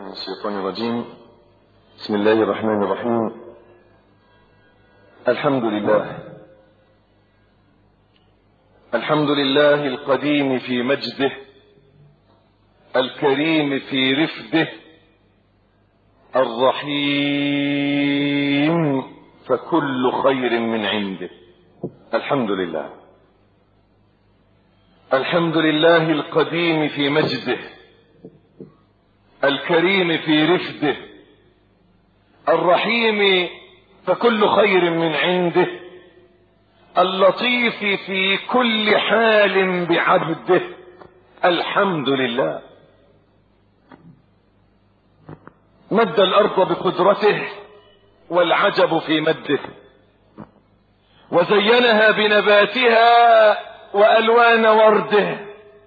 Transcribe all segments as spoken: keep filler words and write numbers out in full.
من الشيطان الرجيم. بسم الله الرحمن الرحيم. الحمد لله الحمد لله القديم في مجده، الكريم في رفده، الرحيم فكل خير من عنده. الحمد لله الحمد لله القديم في مجده، الكريم في رفده، الرحيم فكل خير من عنده، اللطيف في كل حال بعبده. الحمد لله. مد الأرض بقدرته والعجب في مده، وزينها بنباتها وألوان ورده،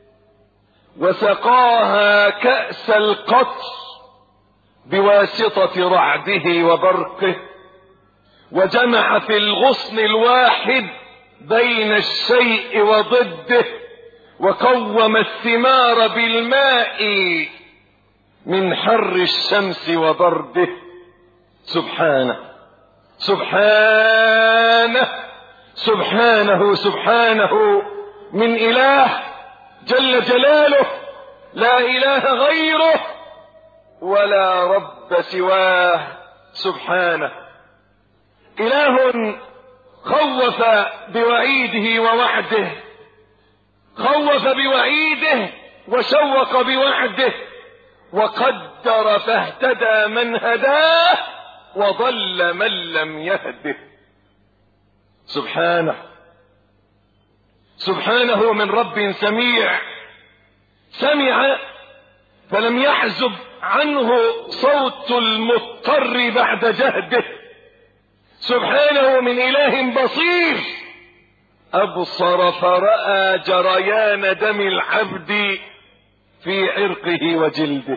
وسقاها كأس القطر بواسطة رعده وبرقه، وجمع في الغصن الواحد بين الشيء وضده، وقوم الثمار بالماء من حر الشمس وبرده. سبحانه سبحانه سبحانه سبحانه من إله جل جلاله لا إله غيره ولا رب سواه. سبحانه إله خوف بوعيده ووعده، خوف بوعيده وشوق بوعده، وقدر فاهتدى من هداه، وضل من لم يهده. سبحانه سبحانه من رب سميع، سمع فلم يحزب عنه صوت المضطر بعد جهده. سبحانه من إله بصير، أبصر فرأى جريان دم العبد في عرقه وجلده.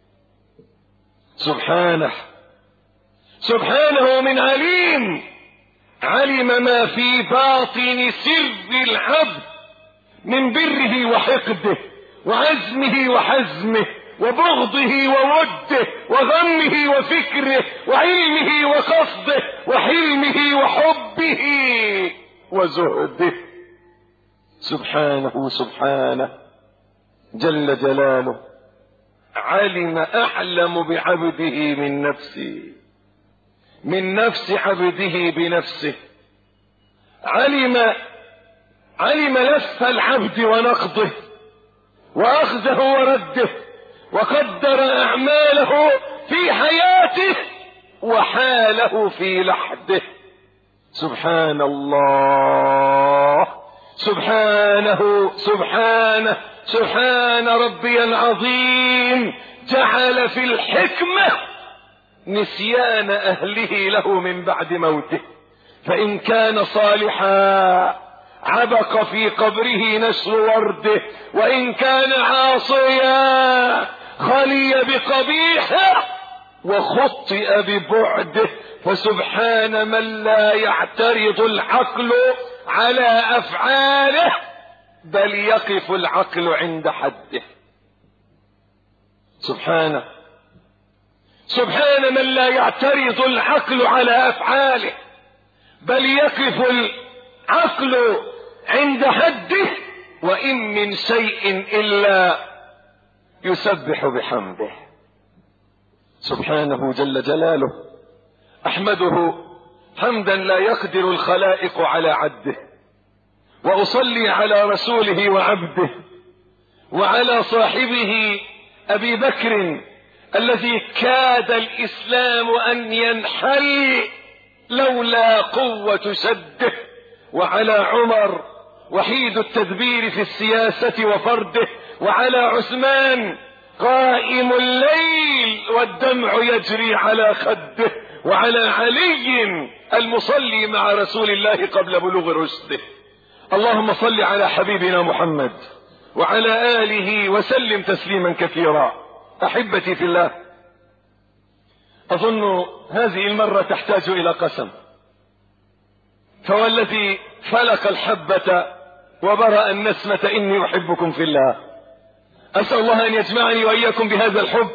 سبحانه سبحانه من عليم، علم ما في باطن سر العبد من بره وحقده وعزمه وحزمه وبغضه ووده وغمه وفكره وعلمه وقصده وحلمه وحبه وزهده. سبحانه سبحانه جل جلاله، علم أعلم بعبده من نفسه، من نفس عبده بنفسه. علم علم لف العبد ونقضه وأخذه ورده، وقدر أعماله في حياته وحاله في لحده. سبحان الله سبحانه سبحانه سبحان ربي العظيم. جعل في الحكمة نسيان أهله له من بعد موته، فإن كان صالحا عبق في قبره نسر ورده، وإن كان عاصيا خلي بقبيحه وخطئ ببعده. فسبحان من لا يعترض العقل على أفعاله، بل يقف العقل عند حده. سبحانه سبحان من لا يعترض العقل على أفعاله، بل يقف العقل عند حده. وإن من شيء إلا يسبح بحمده. سبحانه جل جلاله، أحمده حمدا لا يقدر الخلائق على عده، وأصلي على رسوله وعبده وعلى صاحبه أبي بكر الذي كاد الإسلام أن ينحل لولا قوة شده، وعلى عمر وحيد التدبير في السياسة وفرده، وعلى عثمان قائم الليل والدمع يجري على خده، وعلى علي المصلي مع رسول الله قبل بلوغ رشده. اللهم صل على حبيبنا محمد وعلى آله وسلم تسليما كثيرا. أحبتي في الله، أظن هذه المرة تحتاج إلى قسم، فوالذي فلق الحبة وبرأ النسمة إني أحبكم في الله. أسأل الله أن يجمعني وإياكم بهذا الحب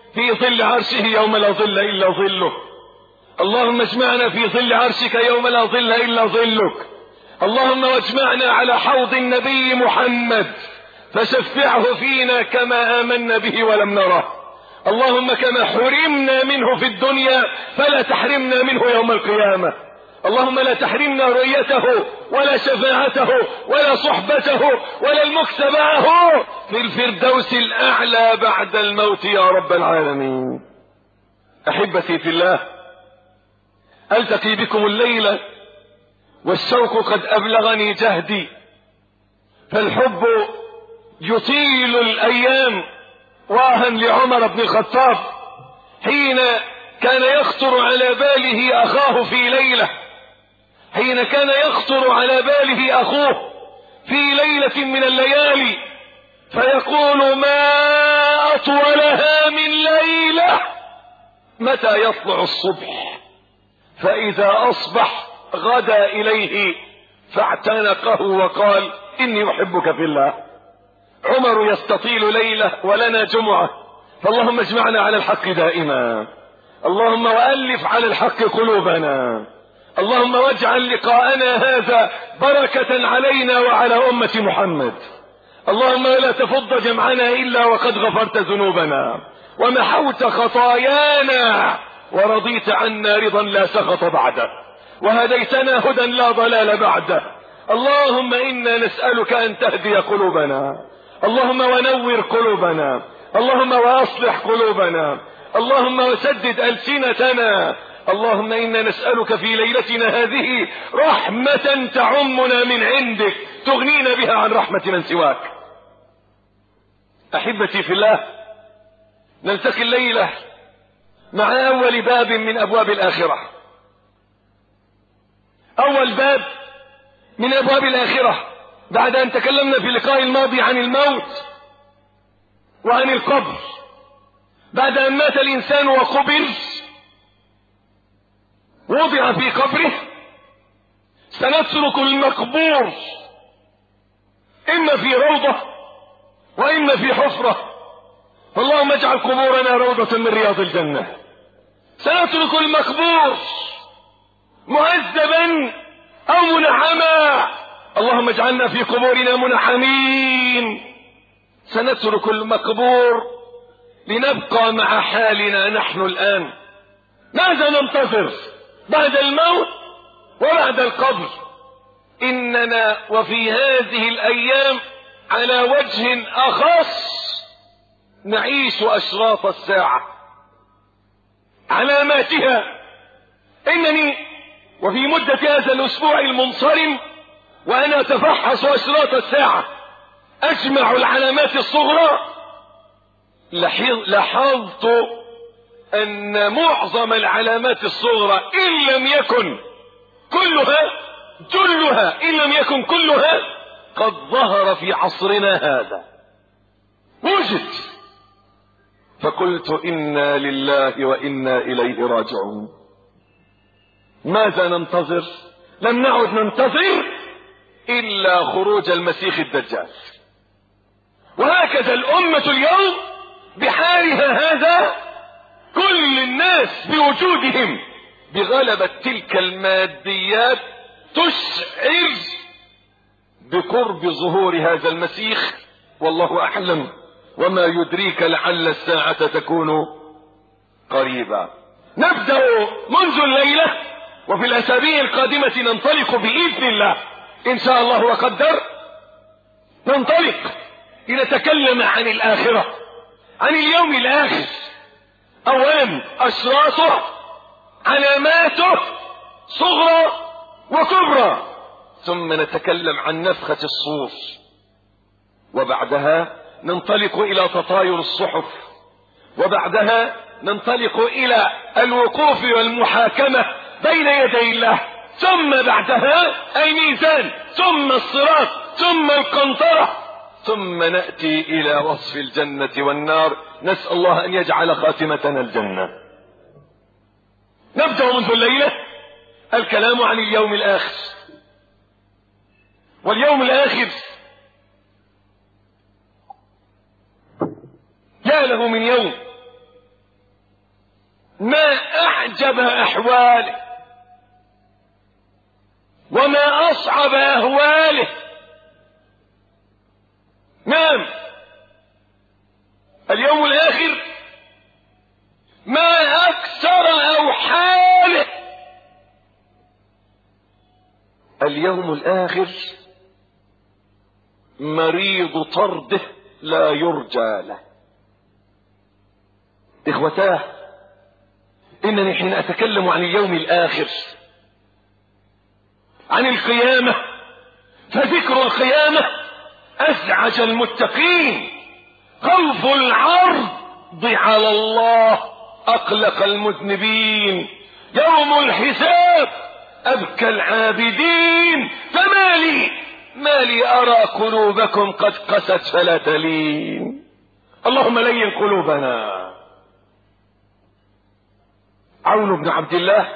في ظل عرشه يوم لا ظل إلا ظله. اللهم اجمعنا في ظل عرشك يوم لا ظل إلا ظلك. اللهم واجمعنا على حوض النبي محمد فشفعه فينا كما آمنا به ولم نره. اللهم كما حرمنا منه في الدنيا فلا تحرمنا منه يوم القيامة. اللهم لا تحرمنا رؤيته ولا شفاعته ولا صحبته ولا المكس معه في الفردوس الأعلى بعد الموت يا رب العالمين. أحبتي في الله، ألتقي بكم الليلة والشوق قد أبلغني جهدي، فالحب يطيل الأيام. واها لعمر بن الخطاب حين كان يخطر على باله أخاه في ليلة حين كان يخطر على باله أخوه في ليلة من الليالي فيقول ما أطولها من ليلة، متى يطلع الصبح؟ فإذا أصبح غدا إليه فاعتنقه وقال إني أحبك في الله. عمر يستطيل ليلة ولنا جمعة، فاللهم اجمعنا على الحق دائما. اللهم وألف على الحق قلوبنا. اللهم واجعل لقاءنا هذا بركة علينا وعلى أمة محمد. اللهم لا تفض جمعنا إلا وقد غفرت ذنوبنا ومحوت خطايانا ورضيت عنا رضا لا سخط بعده وهديتنا هدى لا ضلال بعده. اللهم إنا نسألك أن تهدي قلوبنا، اللهم ونور قلوبنا، اللهم وأصلح قلوبنا، اللهم وسدد ألسنتنا. اللهم إنا نسألك في ليلتنا هذه رحمة تعمنا من عندك تغنينا بها عن رحمة من سواك. أحبتي في الله، نلتقي الليلة مع أول باب من أبواب الآخرة. أول باب من أبواب الآخرة بعد أن تكلمنا في اللقاء الماضي عن الموت وعن القبر. بعد أن مات الإنسان وقبر وضع في قبره سنترك المقبور إما في روضة وإما في حفرة، فاللهم اجعل قبورنا روضة من رياض الجنة. سنترك المقبور مهذبا أو منعما، اللهم اجعلنا في قبورنا منعمين. سنترك المقبور لنبقى مع حالنا نحن الآن. ماذا ننتظر بعد الموت وبعد القبر؟ إننا وفي هذه الأيام على وجه أخص نعيش أشراط الساعة، علاماتها. إنني وفي مدة هذا الأسبوع المنصرم وأنا أتفحص أشراط الساعة أجمع العلامات الصغرى، لاحظت أن معظم العلامات الصغرى إن لم يكن كلها جلها إن لم يكن كلها قد ظهر في عصرنا هذا، وجد. فقلت إنا لله وإنا إليه راجعون. ماذا ننتظر؟ لم نعد ننتظر إلا خروج المسيح الدجال. وهكذا الأمة اليوم بحالها هذا، كل الناس بوجودهم بغلبة تلك الماديات تشعر بقرب ظهور هذا المسيح، والله أعلم، وما يدريك لعل الساعة تكون قريبا. نبدأ منذ الليلة وفي الأسابيع القادمة ننطلق بإذن الله إن شاء الله وقدر، ننطلق لنتكلم عن الآخرة، عن اليوم الآخر. أولا أشراطه، علاماته صغرى وكبرى، ثم نتكلم عن نفخة الصور، وبعدها ننطلق إلى تطاير الصحف، وبعدها ننطلق إلى الوقوف والمحاكمة بين يدي الله، ثم بعدها الميزان، ثم الصراط، ثم القنطرة، ثم نأتي إلى وصف الجنة والنار. نسأل الله أن يجعل خاتمتنا الجنة. نبدأ منذ الليلة الكلام عن اليوم الآخر. واليوم الآخر يا له من يوم ما أعجب أحواله وما أصعب أهواله. نعم، اليوم الآخر ما أكثر أوحاله. اليوم الآخر مريض طرده لا يرجى له. إخوتاه، إنني حين أتكلم عن اليوم الآخر، عن القيامة، فذكر القيامة أزعج المتقين، خوف العرض على الله أقلق المذنبين، يوم الحساب أبكى العابدين. فما لي ما لي أرى قلوبكم قد قست فلا تلين. اللهم لين قلوبنا. عون بن عبد الله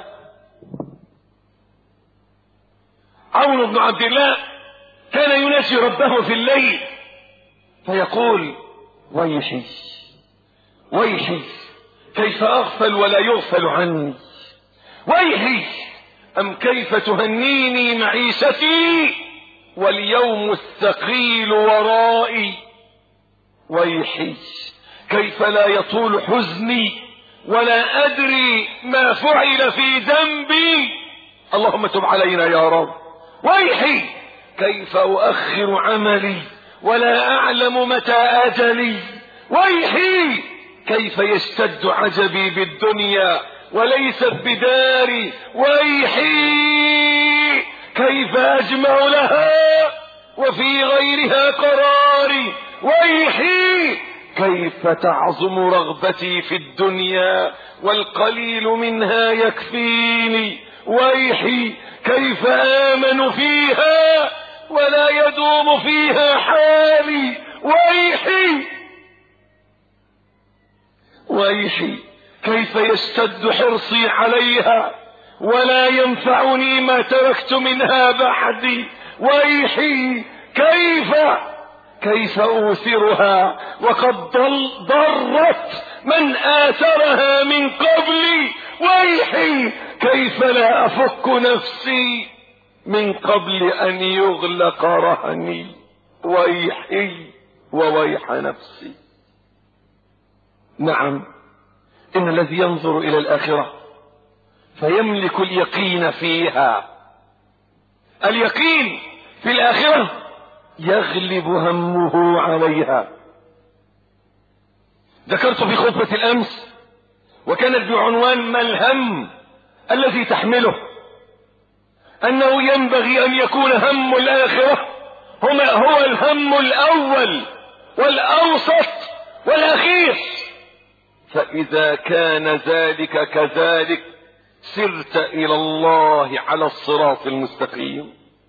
عون بن عبد الله كان يناجي ربه في الليل فيقول: ويحي ويحي كيف أغفل ولا يغفل عني، ويحي أم كيف تهنيني معيشتي واليوم الثقيل ورائي، ويحي كيف لا يطول حزني ولا أدري ما فعل في ذنبي، اللهم تب علينا يا رب. ويحي كيف أؤخر عملي ولا أعلم متى أجلي، ويحي كيف يشتد عجبي بالدنيا وليست بداري، ويحي كيف أجمع لها وفي غيرها قراري، ويحي كيف تعظم رغبتي في الدنيا والقليل منها يكفيني، ويحي كيف آمن فيها ولا يدوم فيها حالي، ويحي ويحي كيف يشتد حرصي عليها ولا ينفعني ما تركت منها بعدي، ويحي كيف كيف أوثرها وقد ضل ضرت من آثرها من قبلي، ويحي كيف لا أفك نفسي من قبل أن يغلق رهني، ويحي وويح نفسي. نعم، إن الذي ينظر إلى الآخرة فيملك اليقين فيها، اليقين في الآخرة يغلب همه عليها. ذكرت في خطبة الأمس وكانت بعنوان ما الهم الذي تحمله، أنه ينبغي أن يكون هم الآخرة هو الهم الأول والأوسط والأخير، فإذا كان ذلك كذلك سرت إلى الله على الصراط المستقيم.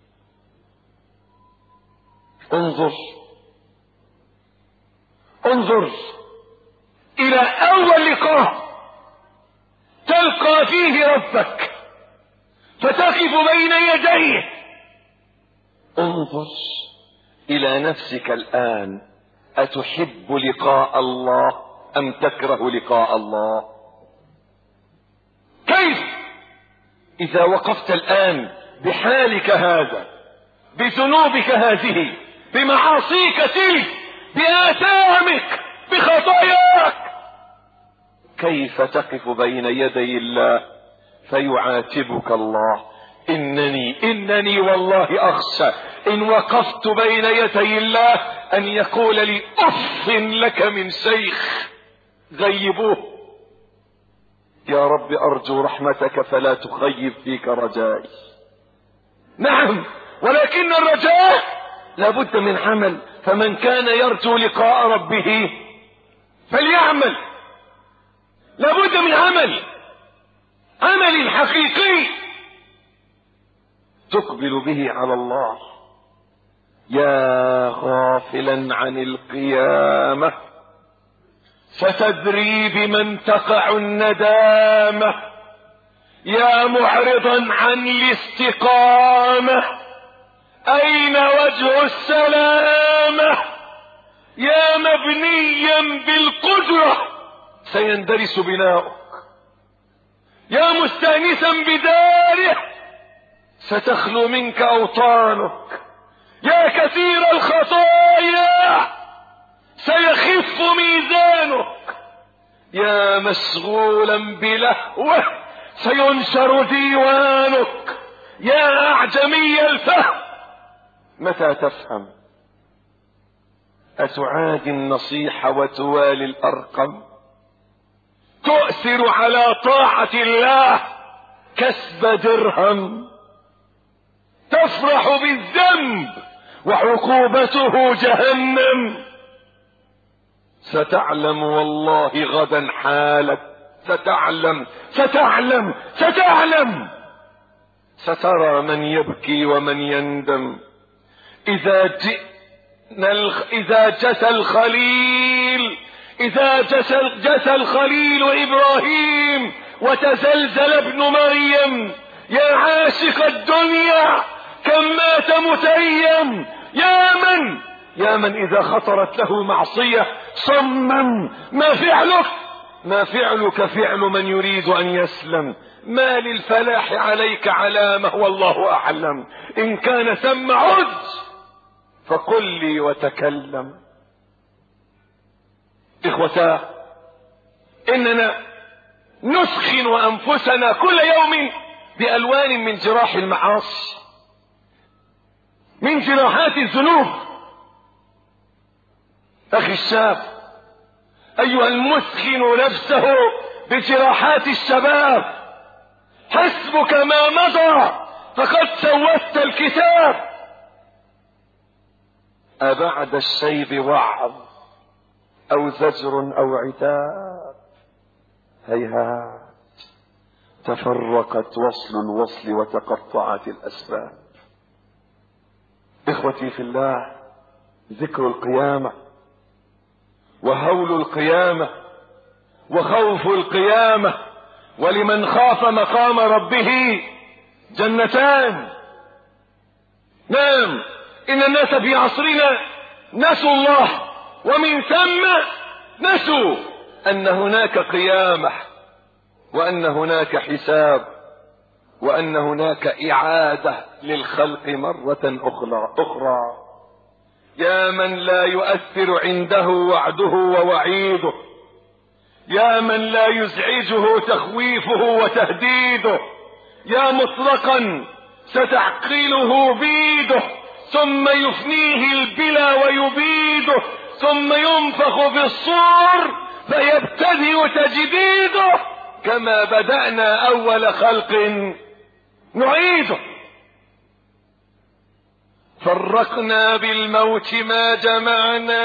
انظر انظر إلى أول لقاء تلقى فيه ربك فتقف بين يديه. انظر إلى نفسك الآن، أتحب لقاء الله أم تكره لقاء الله؟ كيف إذا وقفت الآن بحالك هذا، بذنوبك هذه، بمعاصيك تلك، بآثامك، بخطاياك، كيف تقف بين يدي الله فيعاتبك الله؟ إنني إنني والله أخشى إن وقفت بين يدي الله أن يقول لي أف لك من شيخ غيبوه. يا رب أرجو رحمتك فلا تخيب فيك رجائي. نعم، ولكن الرجاء لابد من عمل، فمن كان يرجو لقاء ربه فليعمل. لابد من عمل، عمل حقيقي تقبل به على الله. يا غافلا عن القيامة ستدري بمن تقع الندامة، يا معرضا عن الاستقامة أين وجه السلامة؟ يا مبنيا بالقدرة سيندرس بناؤك. يا مستانسا بداره ستخلو منك أوطانك. يا كثير الخطايا سيخف ميزانك. يا مشغولا بلهوه سينشر ديوانك. يا أعجمي الفهم متى تفهم؟ أتعادي النصيحة وتوالي الأرقم؟ تؤثر على طاعة الله كسب درهم؟ تفرح بالذنب وعقوبته جهنم؟ ستعلم والله غدا حالك. ستعلم ستعلم ستعلم سترى من يبكي ومن يندم. إذا جئنا الخ... إذا جسى الخليل إذا جسى, جسى الخليل إبراهيم وتزلزل ابن مريم. يا عاشق الدنيا كم مات متيم. يا من يا من إذا خطرت له معصية صمم. ما فعلك ما فعلك فعل من يريد أن يسلم. ما للفلاح عليك علامة والله أعلم. إن كان ثم عد فقل لي وتكلم. إخوتاه، إننا نسخن أنفسنا كل يوم بألوان من جراح المعاصي، من جراحات الذنوب. أخي الشاب، أيها المسخن نفسه بجراحات الشباب، حسبك ما مضى فقد سوت الكتاب. أبعد الشيب وعظ أو زجر أو عتاب؟ هيهات تفرقت وصل الوصل وتقطعت الأسباب. إخوتي في الله، ذكر القيامة وهول القيامة وخوف القيامة، ولمن خاف مقام ربه جنتان. نعم، إن الناس في عصرنا نسوا الله، ومن ثم نسوا أن هناك قيامة، وأن هناك حساب، وأن هناك إعادة للخلق مرة أخرى أخرى. يا من لا يؤثر عنده وعده ووعيده، يا من لا يزعجه تخويفه وتهديده، يا مطلقا ستعقله بيده ثم يفنيه البلا ويبيده، ثم ينفخ في الصور فيبتدئ تجديده. كما بدأنا أول خلق نعيده. فرقنا بالموت ما جمعنا،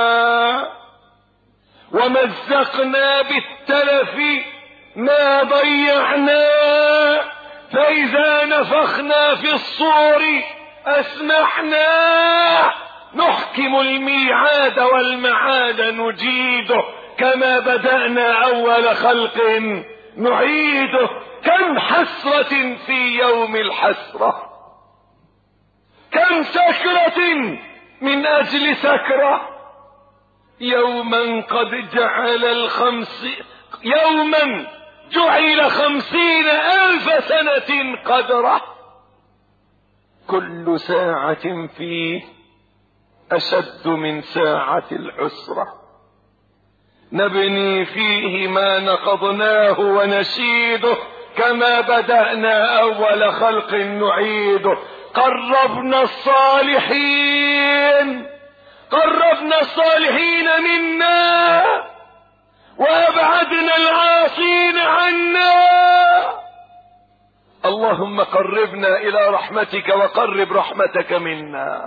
ومزقنا بالتلف ما ضيعنا، فإذا نفخنا في الصور أسمحنا. نحكم الميعاد والمعاد نجيده، كما بدأنا أول خلق نعيده. كم حسرة في يوم الحسرة، كم سكرة من أجل سكرة. يوما قد جعل الخمس يوما جعل خمسين ألف سنة قدره، كل ساعة فيه أشد من ساعة العسرة. نبني فيه ما نقضناه ونشيده، كما بدأنا أول خلق نعيده. قربنا الصالحين قربنا الصالحين منا، وأبعدنا العاصين عنا. اللهم قربنا إلى رحمتك وقرب رحمتك منا.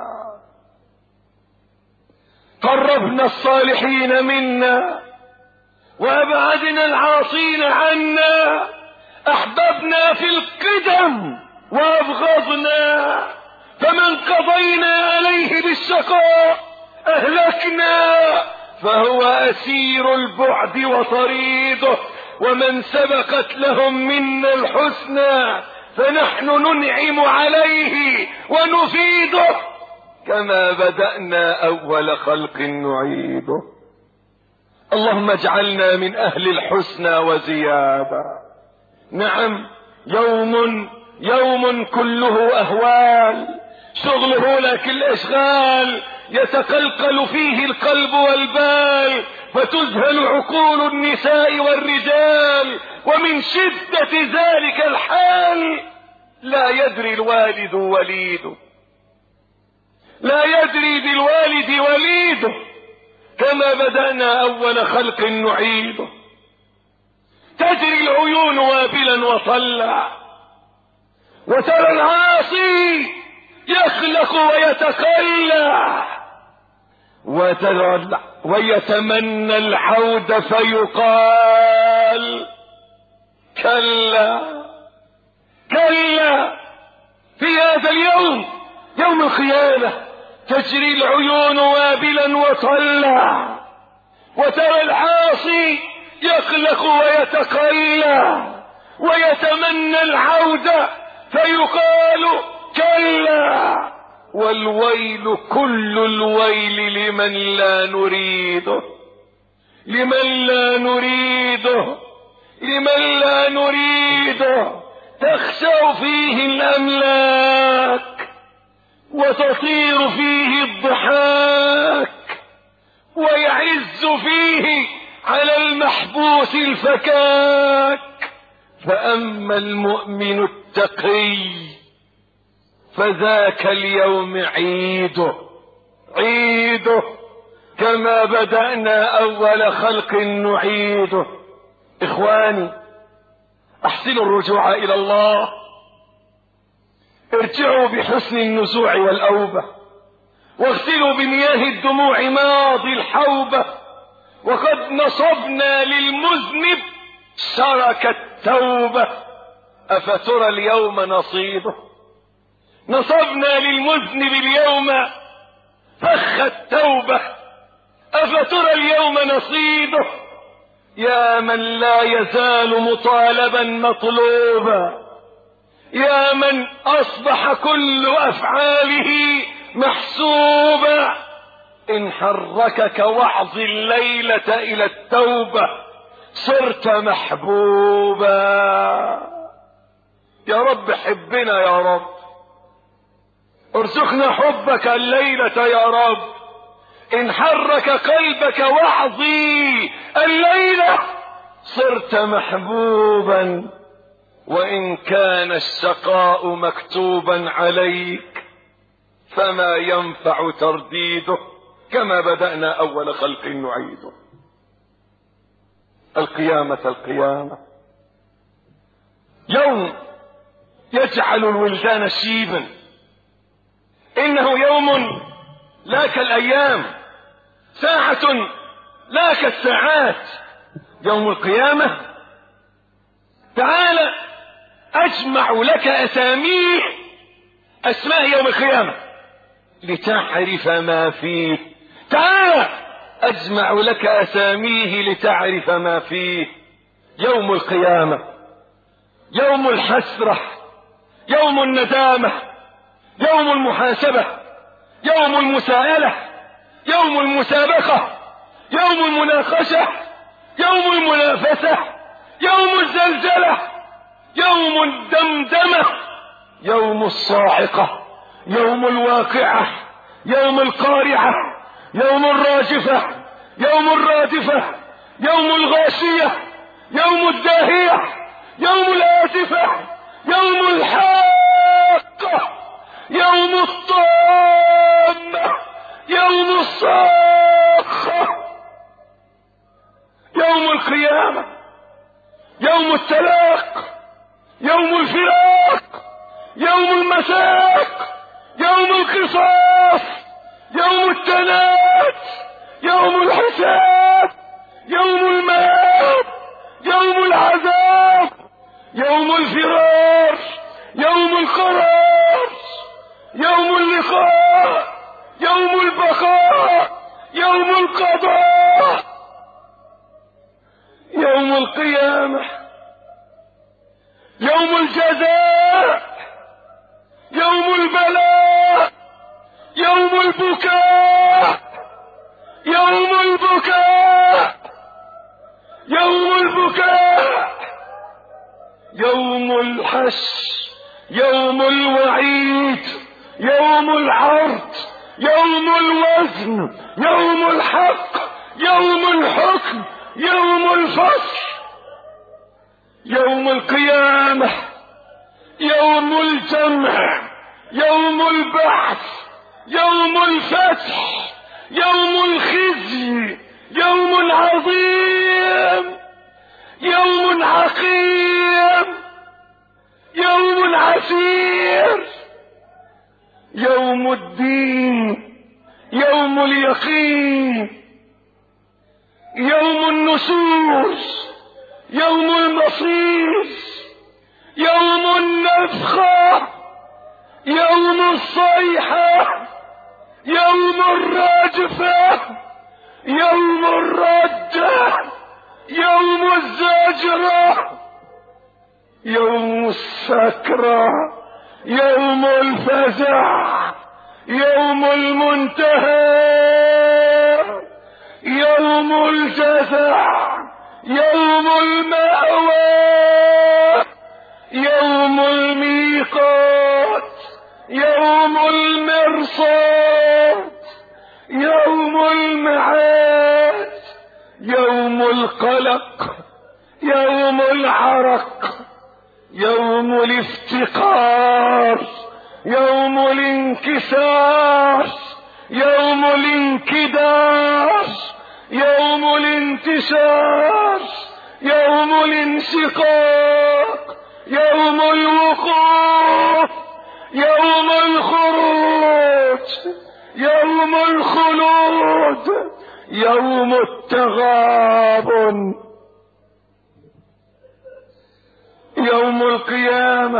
قربنا الصالحين منا وأبعدنا العاصين عنا. أحببنا في القدم وأبغضنا، فمن قضينا عليه بالشقاء أهلكنا، فهو أسير البعد وطريده. ومن سبقت لهم منا الحسنى فنحن ننعم عليه ونفيده، كما بدأنا أول خلق نعيده. اللهم اجعلنا من أهل الحسنى وزيادة. نعم، يوم يوم كله أهوال، شغله لك الأشغال، يتقلقل فيه القلب والبال، فتذهل عقول النساء والرجال، ومن شدة ذلك الحال لا يدري الوالد وليده، لا يدري بالوالد وليده، كما بدأنا أول خلق نعيده. تجري العيون وابلا وطلع، وترى العاصي يخلق ويتقلع، وترى ويتمنى العود فيقال كلا كلا. في هذا اليوم، يوم القيامة، تجري العيون وابلا وطلع، وترى العاصي يخلق ويتقلع، ويتمنى العود فيقال كلا. والويل كل الويل لمن لا نريده، لمن لا نريده، لمن لا نريده. تخشع فيه الأملاك، وتطير فيه الضحاك، ويعز فيه على المحبوس الفكاك. فأما المؤمن التقي فذاك اليوم عيده، عيده كما بدأنا أول خلق نعيده. إخواني، أحسنوا الرجوع إلى الله، ارجعوا بحسن النزوع والأوبة، واغسلوا بمياه الدموع ماضي الحوبة. وقد نصبنا للمذنب شرك التوبة، أفترى اليوم نصيبه. نصبنا للمذنب اليوم فخ التوبة، أفترى اليوم نصيبه. يا من لا يزال مطالبا مطلوبا، يا من أصبح كل أفعاله محسوبا، إن حركك وعظ الليلة إلى التوبة صرت محبوبا. يا رب حبنا، يا رب ارزقنا حبك الليلة يا رب. إن حرك قلبك وعظي الليلة صرت محبوبا، وإن كان الشقاء مكتوبا عليك فما ينفع ترديده، كما بدأنا أول خلق نعيده. القيامة القيامة، يوم يجعل الولدان شيبا، إنه يوم لا كالأيام، ساعة لا كالساعات. يوم القيامة تعال أجمع لك أساميه، أسماء يوم القيامة لتعرف ما فيه. تعال أجمع لك أساميه لتعرف ما فيه. يوم القيامة يوم الحسرة، يوم الندامة، يوم المحاسبة، يوم المساءلة، يوم المسابقة، يوم المناقشة، يوم المنافسة، يوم الزلزلة، يوم الدمدمة، يوم الصاعقة، يوم الواقعة، يوم القارعة، يوم الراجفة، يوم الرادفة، يوم الغاشية، يوم الداهية، يوم الآسفة، يوم الحاقة، يوم الطامة، يوم الصاخة، يوم القيامة، يوم التلاق، يوم الفراق، يوم المساق، يوم القصاص، يوم التنات، يوم الحساب، يوم المات، يوم العذاب، يوم الفرار، يوم القرار، يوم اللقاء، يوم البقاء، يوم القضاء، يوم القيامة، يوم الجزاء، يوم البلاء، يوم البكاء، يوم البكاء، يوم البكاء، يوم الحشر، يوم الوعيد، يوم العرض، يوم الوزن، يوم الحق، يوم الحكم، يوم الفصل، يوم القيامة، يوم الجمع، يوم البعث، يوم الفتح، يوم الخزي، يوم عظيم، يوم عقيم، يوم عسير، يوم الدين، يوم اليقين، يوم النشور، يوم المصير، يوم النفخة، يوم الصيحة، يوم الراجفة، يوم الردة، يوم الزجرة، يوم السكرة، يوم الفزع، يوم المنتهى، يوم الجزع، يوم المأوى، يوم الميقات، يوم المرصاد، يوم المعاد، يوم القلق، يوم العرق، يوم الافتقار، يوم الانكسار، يوم الانكدار، يوم الانتشار، يوم الانشقاق، يوم الوقوف، يوم الخروج، يوم الخلود، يوم التغابن، يوم القيامة،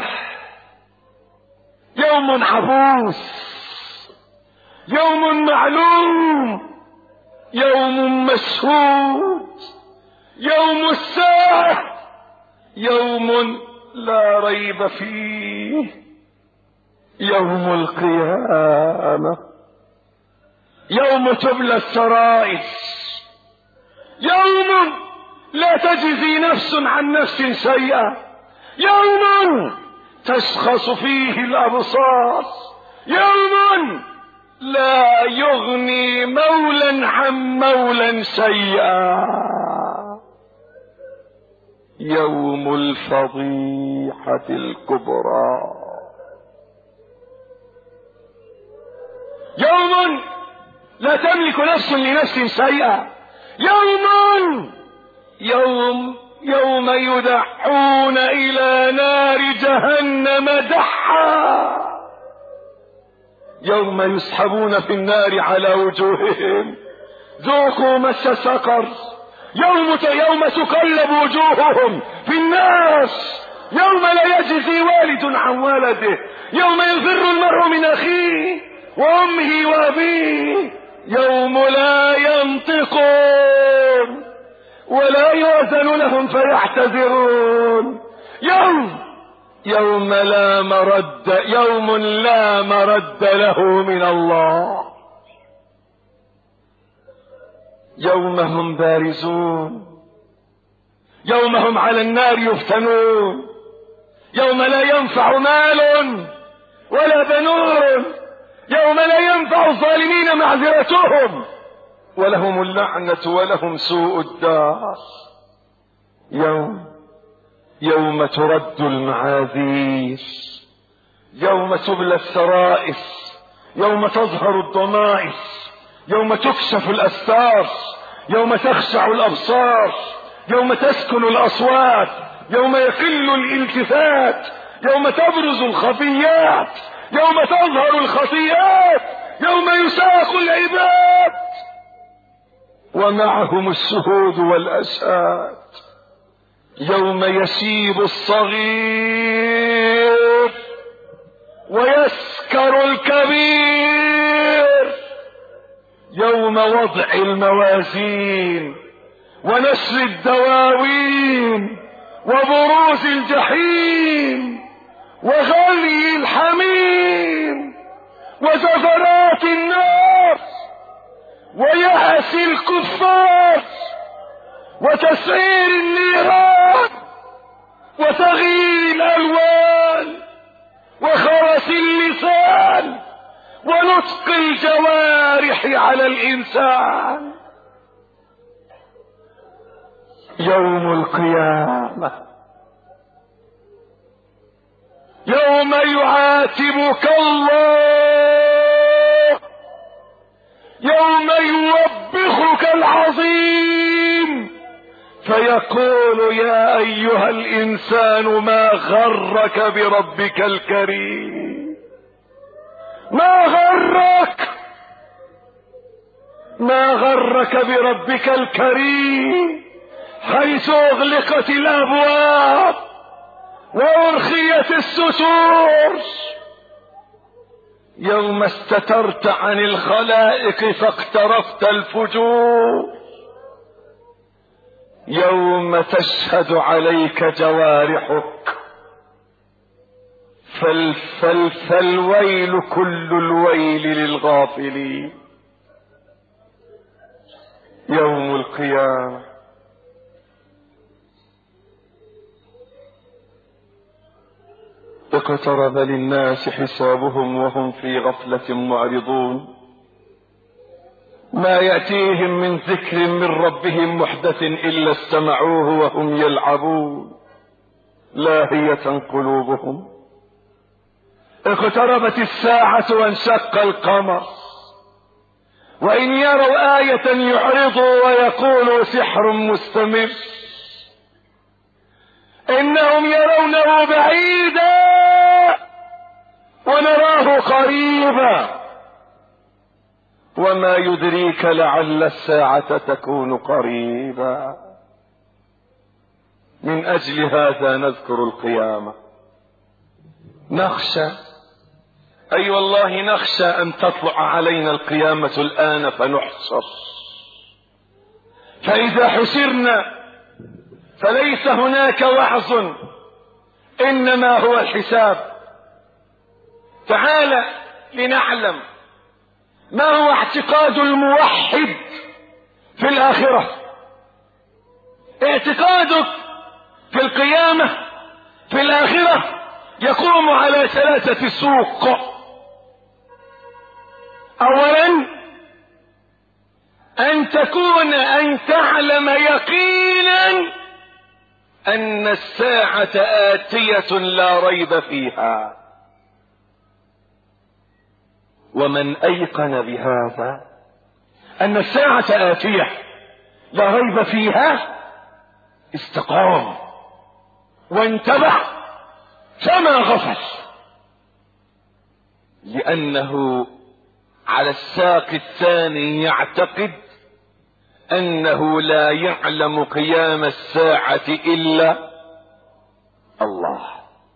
يوم عبوس، يوم معلوم، يوم مشهود، يوم الساعة، يوم لا ريب فيه، يوم القيامة، يوم تبلى السرائر، يوم لا تجزي نفس عن نفس شيئا، يوم تشخص فيه الأبصار، يوم لا يغني مولا عن مولا شيئا، يوم الفضيحة الكبرى، يوم لا تملك نفس لنفس شيئا، يوم يوم يوم يدعون إلى نار جهنم دحا، يوم يسحبون في النار على وجوههم ذوقوا مس سقر، يوم يوم تقلب وجوههم في النار، يوم لا يجزي والد عن ولده، يوم يفر المرء من أخيه وأمه وأبيه، يوم لا ينطقون ولا يؤذن لهم فيعتذرون، يوم يوم لا مرد، يوم لا مرد له من الله، يوم هم بارزون، يوم هم على النار يفتنون، يوم لا ينفع مال ولا بنون، يوم لا ينفع الظالمين معذرتهم ولهم اللعنة ولهم سوء الدار، يوم يوم ترد المعاذير، يوم تبلى السرائر، يوم تظهر الضمائر، يوم تكشف الأستار، يوم تخشع الأبصار، يوم تسكن الأصوات، يوم يقل الالتفات، يوم تبرز الخفيات، يوم تظهر الخطيئات، يوم يساق العباد ومعهم الشهود والأشهاد، يوم يشيب الصغير ويسكر الكبير، يوم وضع الموازين ونشر الدواوين وبروز الجحيم وغلي الحميم وزفرات النار ويأس الكفار وتسعير النيران وتغيير ونطق الجوارح على الإنسان. يوم القيامة يوم يعاتبك الله، يوم يوبخك العظيم فيقول يا أيها الإنسان ما غرك بربك الكريم، ما غرك ما غرك بربك الكريم حيث أغلقت الأبواب وأرخيت الستور، يوم استترت عن الخلائق فاقترفت الفجور، يوم تشهد عليك جوارحك فالفل فالويل كل الويل للغافلين. يوم القيامة اقترب للناس حسابهم وهم في غفلة معرضون، ما يأتيهم من ذكر من ربهم محدث إلا استمعوه وهم يلعبون لاهية قلوبهم. اقتربت الساعة وانشق القمر، وإن يروا آية يعرضوا ويقولوا سحر مستمر، إنهم يرونه بعيدا ونراه قريبا، وما يدريك لعل الساعة تكون قريبا. من أجل هذا نذكر القيامة، نخشى أي أيوة والله نخشى أن تطلع علينا القيامة الآن فنحشر، فإذا حشرنا فليس هناك وعظ إنما هو الحساب. تعال لنعلم ما هو اعتقاد الموحد في الآخرة. اعتقادك في القيامة في الآخرة يقوم على ثلاثة سوق. أولا أن تكون أن تعلم يقينا أن الساعة آتية لا ريب فيها، ومن أيقن بهذا أن الساعة آتية لا ريب فيها استقام وانتبه فما غفل، لأنه على الساق الثاني يعتقد أنه لا يعلم قيام الساعة إلا الله،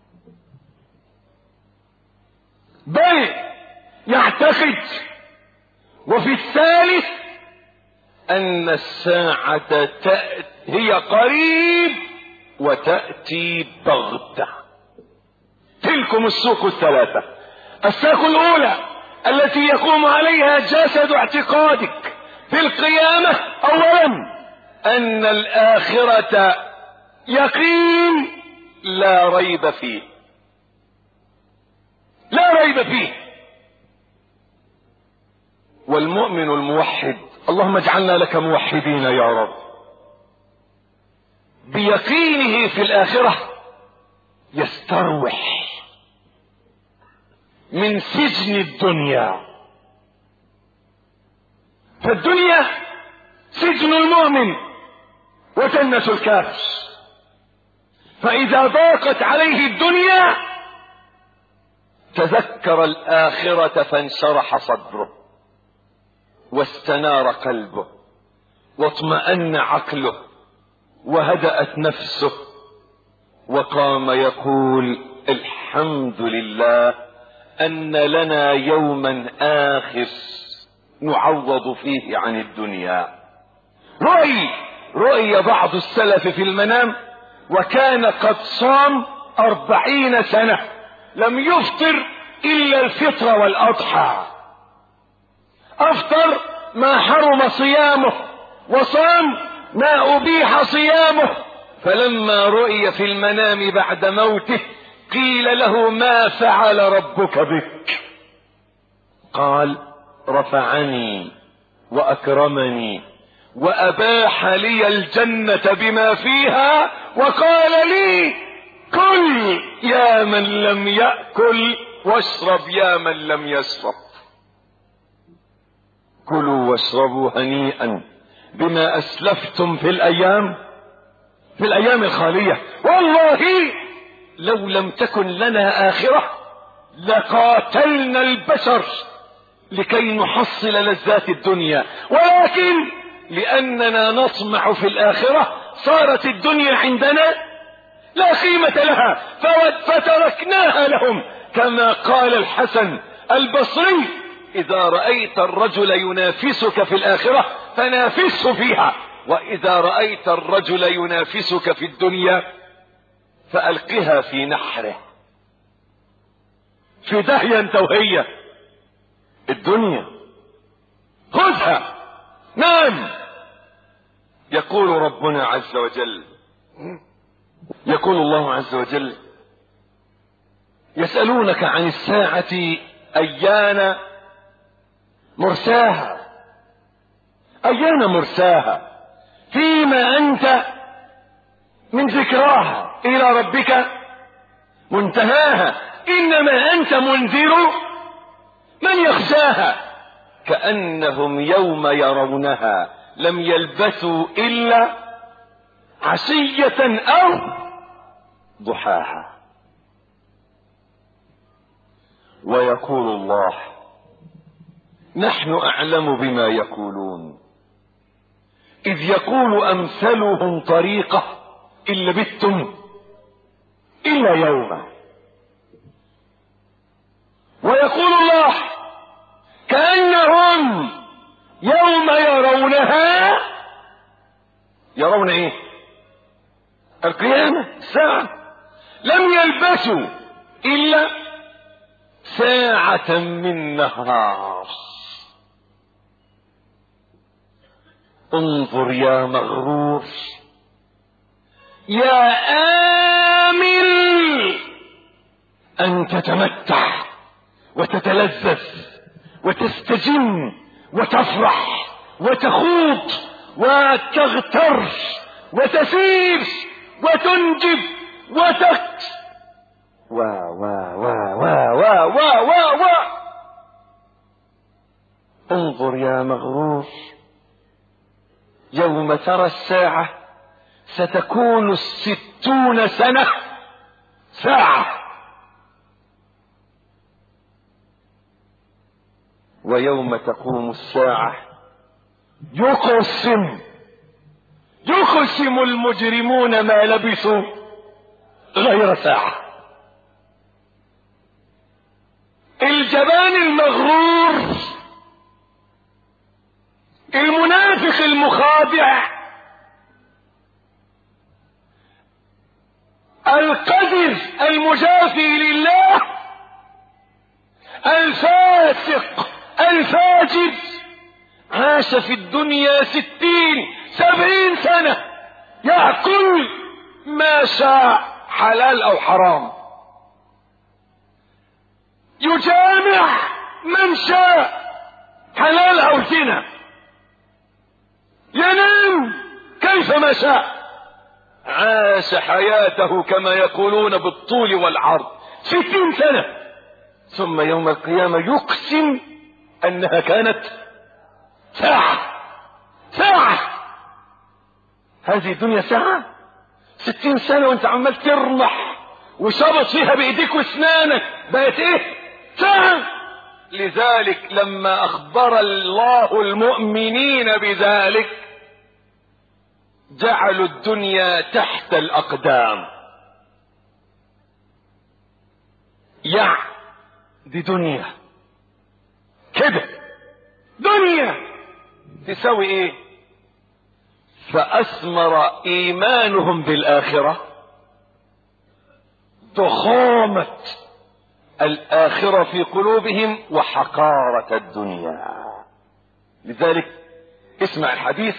بل يعتقد وفي الثالث أن الساعة هي قريب وتأتي بغتة. تلكم السوق الثلاثة. الساق الأولى التي يقوم عليها جسد اعتقادك في القيامة، أولا أن الآخرة يقين لا ريب فيه، لا ريب فيه. والمؤمن الموحد، اللهم اجعلنا لك موحدين يا رب، بيقينه في الآخرة يستروح من سجن الدنيا. فالدنيا سجن المؤمن وجنة الكافر، فإذا ضاقت عليه الدنيا تذكر الآخرة فانشرح صدره واستنار قلبه واطمأن عقله وهدأت نفسه، وقام يقول الحمد لله أن لنا يوما آخر نعوض فيه عن الدنيا. رؤي رؤي بعض السلف في المنام وكان قد صام أربعين سنة لم يفطر إلا الفطر والأضحى، أفطر ما حرم صيامه وصام ما أبيح صيامه. فلما رؤي في المنام بعد موته قيل له ما فعل ربك بك؟ قال رفعني وأكرمني وأباح لي الجنة بما فيها وقال لي كل يا من لم يأكل واشرب يا من لم يشرب. كلوا واشربوا هنيئا بما أسلفتم في الأيام في الأيام الخالية. والله لو لم تكن لنا آخرة لقاتلنا البشر لكي نحصل لذات الدنيا، ولكن لأننا نطمع في الآخرة صارت الدنيا عندنا لا قيمة لها فتركناها لهم. كما قال الحسن البصري إذا رأيت الرجل ينافسك في الآخرة فنافسه فيها، وإذا رأيت الرجل ينافسك في الدنيا فألقها في نحره. في داهية انت وهي الدنيا خذها. نعم. يقول ربنا عز وجل، يقول الله عز وجل يسألونك عن الساعة أيان مرساها أيان مرساها فيما أنت من ذكراها إلى ربك منتهاها إنما أنت منذر من يخشاها كأنهم يوم يرونها لم يلبثوا إلا عشية أو ضحاها. ويقول الله نحن أعلم بما يقولون إذ يقول أمثلهم طريقة إن لبثتم إلا يوما. ويقول الله كأنهم يوم يرونها يرون ايه؟ القيامة الساعة لم يلبثوا إلا ساعة من نهار. انظر يا مغرور يا آمل أن تتمتع وتتلذذ وتستجم وتفرح وتخوض وتغتر وتسير وتنجب وتك و و و و و و و و انظر يا مغرور يوم ترى الساعة ستكون الستون سنة ساعة، ويوم تقوم الساعة يقسم يقسم المجرمون ما لبثوا غير ساعة. الجبان المغرور المنافق المخادع القذر المجافي لله الفاسق الفاجر عاش في الدنيا ستين سبعين سنة يأكل ما شاء حلال أو حرام، يجامع من شاء حلال أو زنا، ينام كيفما شاء، عاش حياته كما يقولون بالطول والعرض ستين سنة، ثم يوم القيامة يقسم أنها كانت ساعة ساعة. هذه الدنيا ساعة ستين سنة وانت عمال ترمح وشبط فيها بإيديك واسنانك بقت ايه؟ ساعة. لذلك لما أخبر الله المؤمنين بذلك جعلوا الدنيا تحت الأقدام. يع دي دنيا كده دنيا تساوي ايه؟ فأثمر إيمانهم بالآخرة ضخامة الآخرة في قلوبهم وحقارة الدنيا. لذلك اسمع الحديث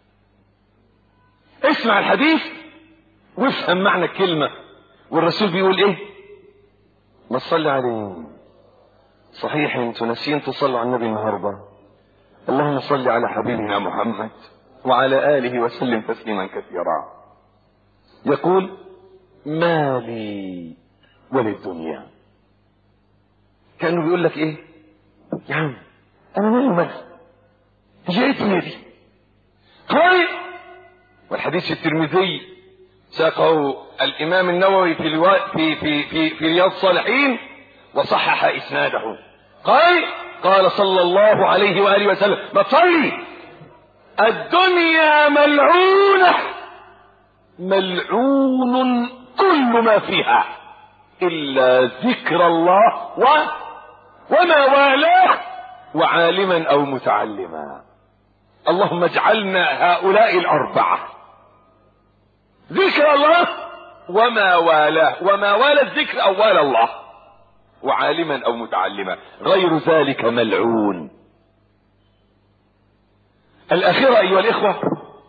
اسمع الحديث وافهم معنى الكلمة. والرسول بيقول ايه؟ ما تصلي عليه صحيح انتوا ناسيين تصلوا على النبي النهارده. اللهم صل على حبيبنا محمد وعلى آله وسلم تسليما كثيرا. يقول: ما لي وللدنيا. كانوا بيقول لك ايه يا عم، انا مالي ومالي، جايتني دي. قال، والحديث الترمذي ساقه الامام النووي في الو... في في في, في رياض الصالحين وصحح اسناده. قال قال صلى الله عليه واله وسلم: ما تصلي، الدنيا ملعونه ملعون كل ما فيها الا ذكر الله و وما والاه وعالما او متعلما. اللهم اجعلنا هؤلاء الاربعه: ذكر الله وما والاه، وما والى الذكر او والى الله، وعالما او متعلما، غير ذلك ملعون. الاخره ايها الاخوه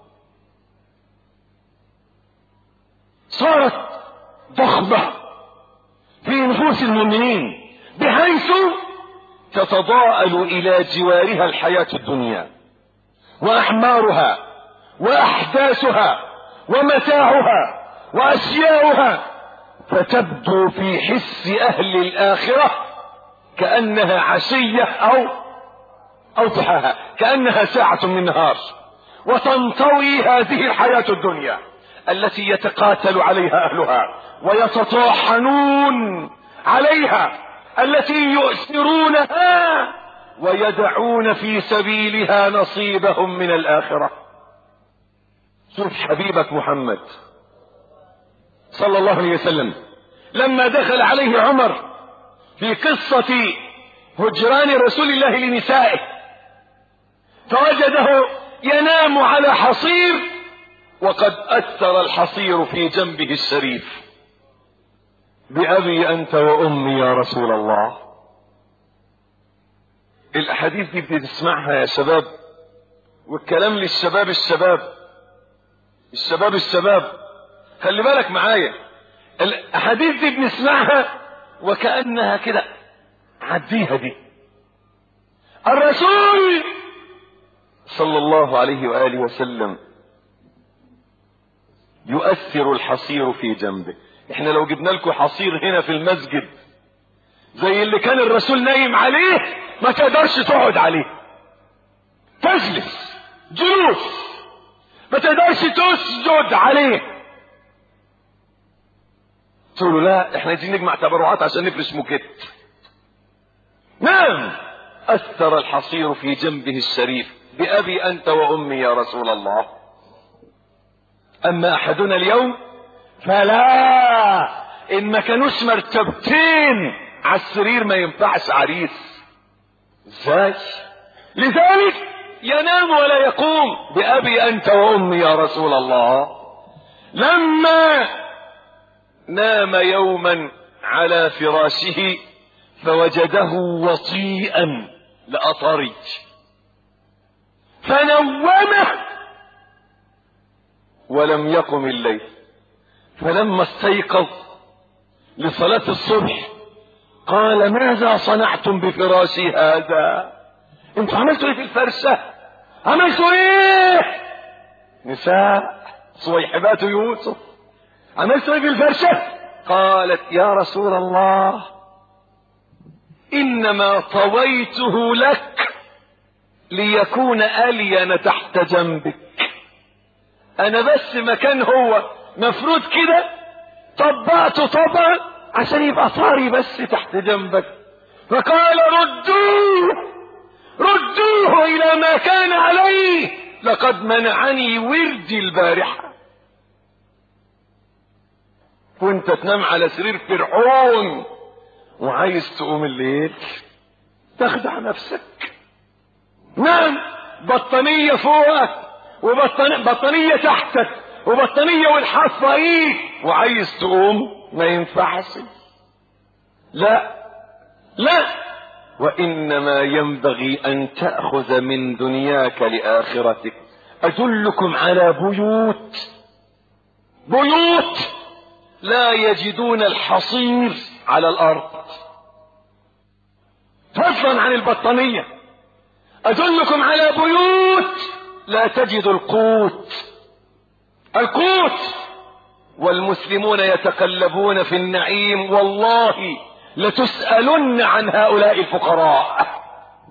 صارت ضخمه في نفوس المؤمنين بحيث تتضاءل الى جوارها الحياه الدنيا واحمارها واحداثها ومتاعها واشياؤها، فتبدو في حس اهل الاخره كانها عشيه او او ضحاها، كانها ساعه من نهار. وتنطوي هذه الحياه الدنيا التي يتقاتل عليها اهلها ويتطاحنون عليها، التي يؤثرونها ويدعون في سبيلها نصيبهم من الاخره. شوف حبيبك محمد صلى الله عليه وسلم لما دخل عليه عمر في قصة هجران رسول الله لنسائه، فوجده ينام على حصير وقد أثر الحصير في جنبه الشريف: بأبي أنت وأمي يا رسول الله. الأحاديث دي بتسمعها يا شباب، والكلام للشباب الشباب الشباب الشباب خلي بالك معايا. الأحاديث دي بنسمعها وكأنها كده عديها دي. الرسول صلى الله عليه وآله وسلم يؤثر الحصير في جنبه. احنا لو جبنا لكم حصير هنا في المسجد زي اللي كان الرسول نايم عليه ما تقدرش تقعد عليه، تجلس جلوس، ما تقدرش تسجد عليه. تقولوا لا احنا عايزين نجمع تبرعات عشان نفرش موكيت. نعم، اثر الحصير في جنبه الشريف: بأبي انت وامي يا رسول الله. اما احدنا اليوم فلا، ان ما كانوش مرتبتين على السرير ما ينفعش عريس. ازاي؟ لذلك ينام ولا يقوم: بأبي أنت وأمي يا رسول الله. لما نام يوما على فراشه فوجده وطيئا لأطرج فنومه ولم يقم الليل. فلما استيقظ لصلاة الصبح قال: ماذا صنعتم بفراشي هذا؟ انتوا عملتوا ايه في الفرشة؟ عملتوا ايه؟ نساء صويحبات يوسف، عملتوا ايه في الفرشة؟ قالت: يا رسول الله انما طويته لك ليكون الين تحت جنبك. انا بس مكان هو مفروض كده طبقته طبقة عشان يبقى طاري بس تحت جنبك. فقال: ردوه ردوه الى ما كان عليه، لقد منعني وردي البارحة. وانت تنام على سرير فرعون وعايز تقوم الليل، تخدع نفسك. نعم، بطانية فوقك وبطانية تحتك وبطانية والحافة ايه، وعايز تقوم ما ينفعش. لا لا، وإنما ينبغي أن تأخذ من دنياك لآخرتك. أدلكم على بيوت بيوت لا يجدون الحصير على الأرض، فضلا عن البطانية أدلكم على بيوت لا تجد القوت القوت والمسلمون يتقلبون في النعيم. والله لتسألن عن هؤلاء الفقراء.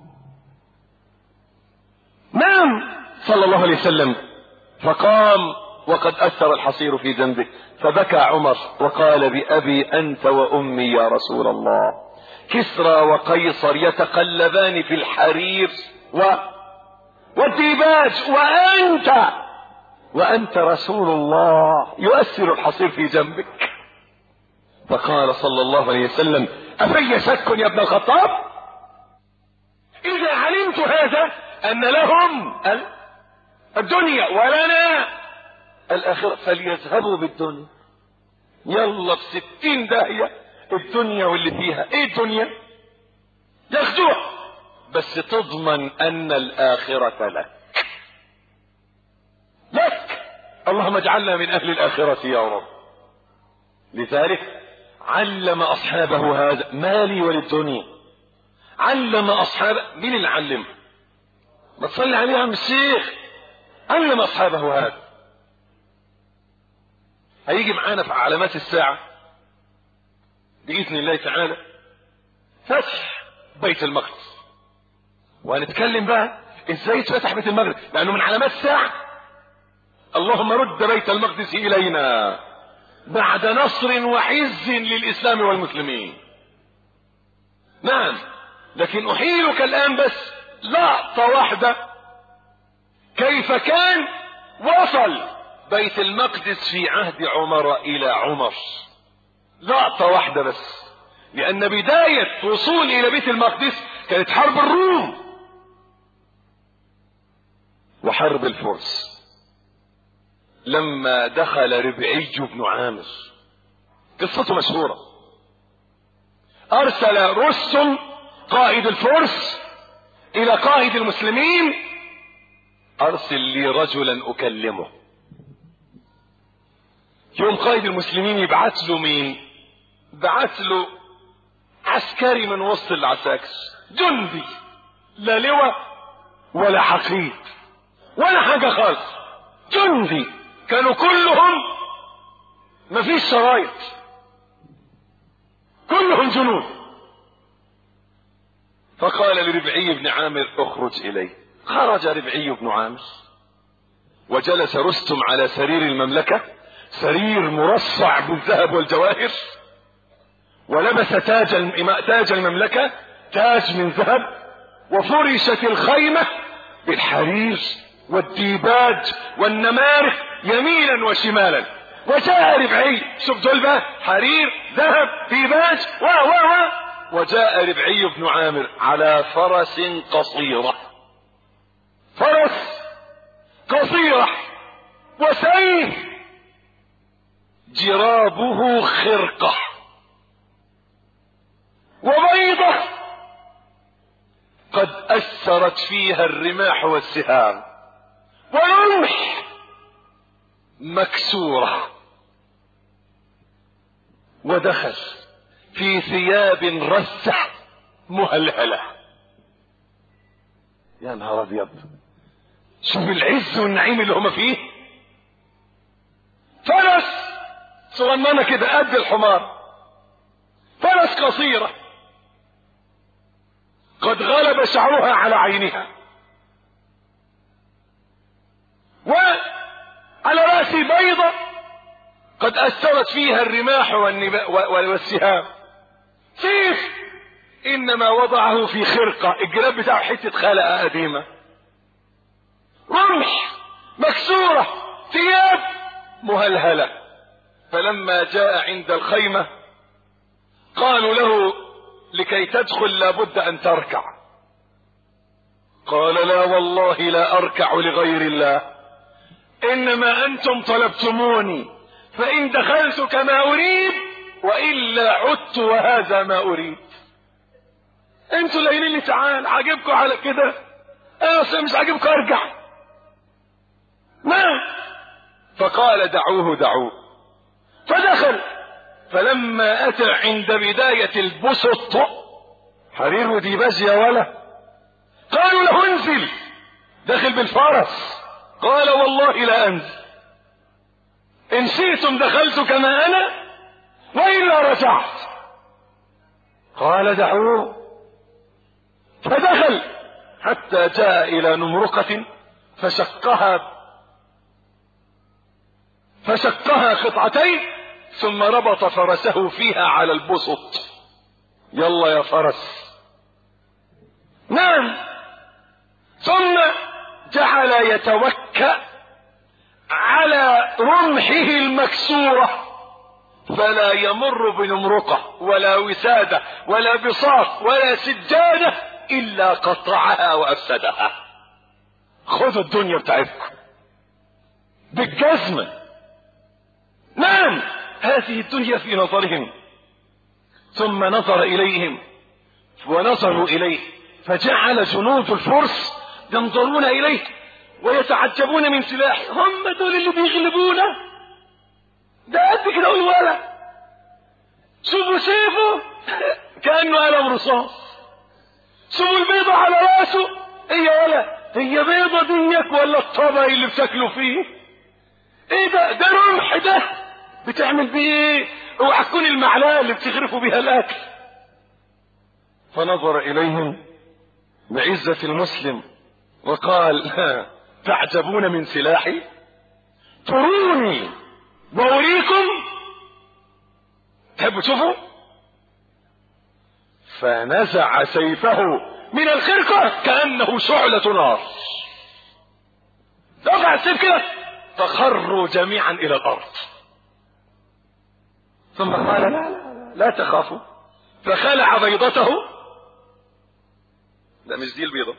نعم صلى الله عليه وسلم فقام وقد أثر الحصير في جنبه فبكى عمر وقال بأبي أنت وأمي يا رسول الله، كسرى وقيصر يتقلبان في الحرير و... والديباج وأنت وأنت رسول الله يؤثر الحصير في جنبك. فقال صلى الله عليه وسلم أفي شك يا ابن الخطاب؟ إذا علمت هذا أن لهم الدنيا ولنا الآخرة فليذهبوا بالدنيا. يلا بستين داهية الدنيا واللي فيها. ايه الدنيا؟ ياخدوها بس تضمن أن الآخرة لك لك. اللهم اجعلنا من أهل الآخرة يا رب. لذلك علم أصحابه هذا مالي وللدنيا. علم أصحابه. مين اللي علم؟ ما تصلي عليه يا عم الشيخ. علم أصحابه هذا. هيجي معانا في علامات الساعة بإذن الله تعالى فتح بيت المقدس، وهنتكلم بقى ازاي اتفتح بيت المقدس لأنه من علامات الساعة. اللهم رد بيت المقدس إلينا بعد نصر وعز للإسلام والمسلمين. نعم، لكن أحيلك الآن بس لقطة واحدة كيف كان وصل بيت المقدس في عهد عمر إلى عمر. لقطة واحدة بس، لأن بداية وصول إلى بيت المقدس كانت حرب الروم وحرب الفرس. لما دخل ربعي بن عامر قصته مشهورة، أرسل رستم قائد الفرس إلى قائد المسلمين أرسل لي رجلا أكلمه. يوم قائد المسلمين يبعث له مين؟ بعث له عسكري من وسط العساكر، جندي، لا لواء ولا حقيق ولا حاجة خالص، جندي كانوا كلهم مفيش شرايط، كلهم جنود. فقال لربعي بن عامر اخرج إليه. خرج ربعي بن عامر وجلس رستم على سرير المملكة، سرير مرصع بالذهب والجواهر، ولبس تاج تاج المملكة، تاج من ذهب، وفرشت الخيمة بالحرير والديباج والنمارق يمينا وشمالا. وجاء ربعي، شوف دول بقى، حرير ذهب ديباج و و و وجاء ربعي بن عامر على فرس قصيرة، فرس قصيرة وسيف جرابه خرقة وبيضة قد أثرت فيها الرماح والسهام، ورمح مكسورة، ودخل في ثياب رثة مهلهلة. يا نهار ابيض، شوف العز والنعيم اللي هم فيه. فرس صغننة كده قد الحمار، فرس قصيرة قد غلب شعرها على عينها، وعلى رأس بيضة قد أثرت فيها الرماح والسهام. سيف إنما وضعه في خرقة، الجراب بتاعه حتة خلقة قديمة. رمح مكسورة، ثياب مهلهلة. فلما جاء عند الخيمة قالوا له لكي تدخل لابد أن تركع. قال لا والله لا أركع لغير الله، إنما أنتم طلبتموني فإن دخلت كما أريد وإلا عدت وهذا ما أريد. انتوا اللي قايلين لي تعال، عاجبكم على كده، انا مش عاجبكم ارجع. نعم. فقال دعوه دعوه، فدخل. فلما أتى عند بداية البسط، حرير وديباج يا ولا. قالوا له انزل، دخل بالفرس. قال والله لا انزل، ان شئتم دخلت كما انا والا رجعت. قال دعوه، فدخل حتى جاء الى نمرقة فشقها فشقها قطعتين ثم ربط فرسه فيها على البسط. يلا يا فرس. نعم. ثم جعل يتوكأ على رمحه المكسورة فلا يمر بنمرقة ولا وسادة ولا بساط ولا سجادة إلا قطعها وأفسدها. خذوا الدنيا بتاعتكم بالجزمة. نعم، هذه الدنيا في نظرهم. ثم نظر إليهم ونظروا إليه، فجعل جنود الفرس ينظرون إليه ويتعجبون من سلاحه. هم دول اللي بيغلبونا؟ ده قد كده ولا شوفوا سيفه كأنه قلم رصاص، شوفوا البيضة على راسه. هي ولا هي بيضة ديك ولا الطبق اللي بتاكلوا فيه؟ ايه ده؟ ده رمح ده بتعمل بيه ايه؟ اوعى تكون المعلقة اللي بتغرفوا بيها الاكل. فنظر اليهم بعزة المسلم وقال تعجبون من سلاحي؟ تروني وأريكم. تحبوا تشوفوا؟ فنزع سيفه من الخرقة كأنه شعلة نار، رفع السيف كده فخروا جميعا إلى الأرض. ثم قال لا لا, لا تخافوا، فخلع بيضته. لا مش دي البيضة.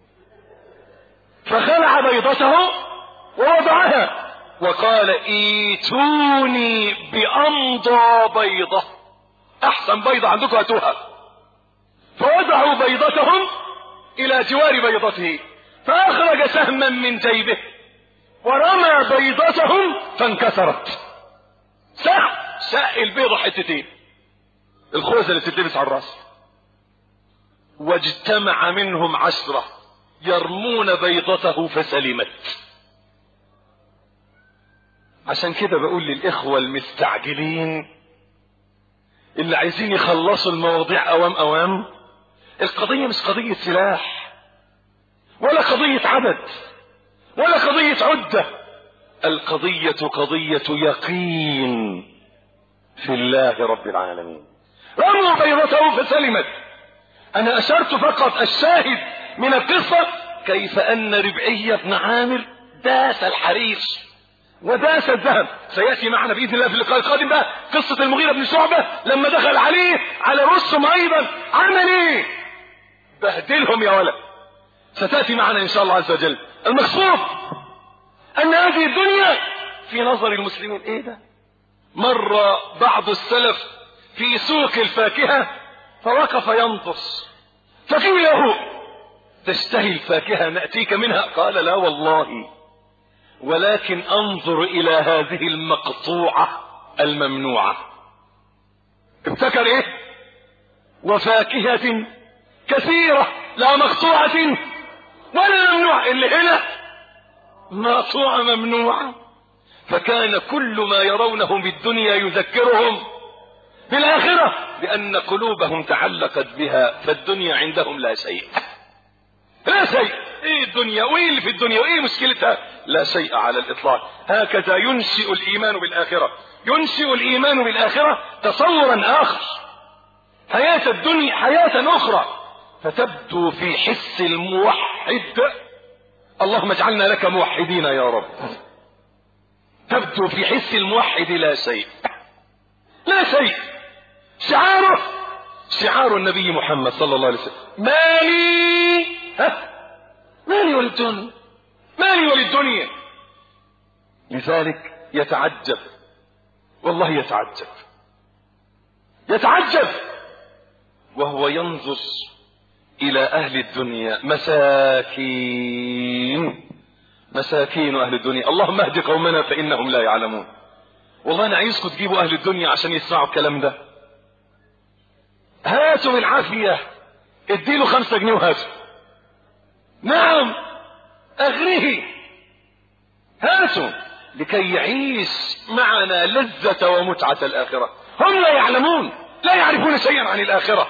فخلع بيضته ووضعها وقال ايتوني بأمضى بيضة، احسن بيضة عندكم هاتوها. فوضعوا بيضتهم الى جوار بيضته، فاخرج سهما من جيبه ورمى بيضتهم فانكسرت. سهم شق البيضة حتتين، الخوذة اللي تتلبس على الراس. واجتمع منهم عشرة يرمون بيضته فسلمت. عشان كده بقول للإخوة المستعجلين اللي عايزين يخلصوا المواضيع أوام أوام، القضية مش قضية سلاح ولا قضية عدد ولا قضية عدة، القضية قضية يقين في الله رب العالمين. رموا بيضته فسلمت. أنا أشرت فقط الشاهد من القصة كيف أن ربعي بن عامر داس الحرير وداس الذهب. سيأتي معنا بإذن الله في اللقاء القادم بقى قصة المغيرة بن شعبة لما دخل عليه على رسم أيضا عمل إيه؟ بهدلهم يا ولد. ستأتي معنا إن شاء الله عز وجل. المقصود أن هذه الدنيا في نظر المسلمين إيه ده؟ مر بعض السلف في سوق الفاكهة فوقف ينظر، فقيل له تشتهي الفاكهة نأتيك منها؟ قال لا والله، ولكن انظر الى هذه المقطوعة الممنوعة. ابتكر ايه؟ وفاكهة كثيرة لا مقطوعة ولا ممنوعة، اللي هنا مقطوعة ممنوعة. فكان كل ما يرونه بالدنيا يذكرهم بالآخرة لأن قلوبهم تعلقت بها، فالدنيا عندهم لا شيء. لا شيء. ايه الدنيا وايه اللي في الدنيا وايه مشكلتها؟ لا شيء على الاطلاق. هكذا ينشئ الايمان بالاخرة. ينشئ الايمان بالاخرة تصورا اخر، حياة الدنيا حياة اخرى، فتبدو في حس الموحد. اللهم اجعلنا لك موحدين يا رب. تبدو في حس الموحد لا شيء، لا شيء. شعاره شعار النبي محمد صلى الله عليه وسلم مالي ها مالي وللدنيا، مالي وللدنيا. لذلك يتعجب، والله يتعجب يتعجب وهو ينظر الى اهل الدنيا مساكين مساكين اهل الدنيا. اللهم اهد قومنا فانهم لا يعلمون. والله انا عايزكم تجيبوا اهل الدنيا عشان يسمعوا الكلام ده. هاتوا بالعافية اديله خمسة جنيه وهاته. نعم اغريه هاته لكي يعيش معنا لذة ومتعة الآخرة. هم لا يعلمون، لا يعرفون شيئا عن الآخرة،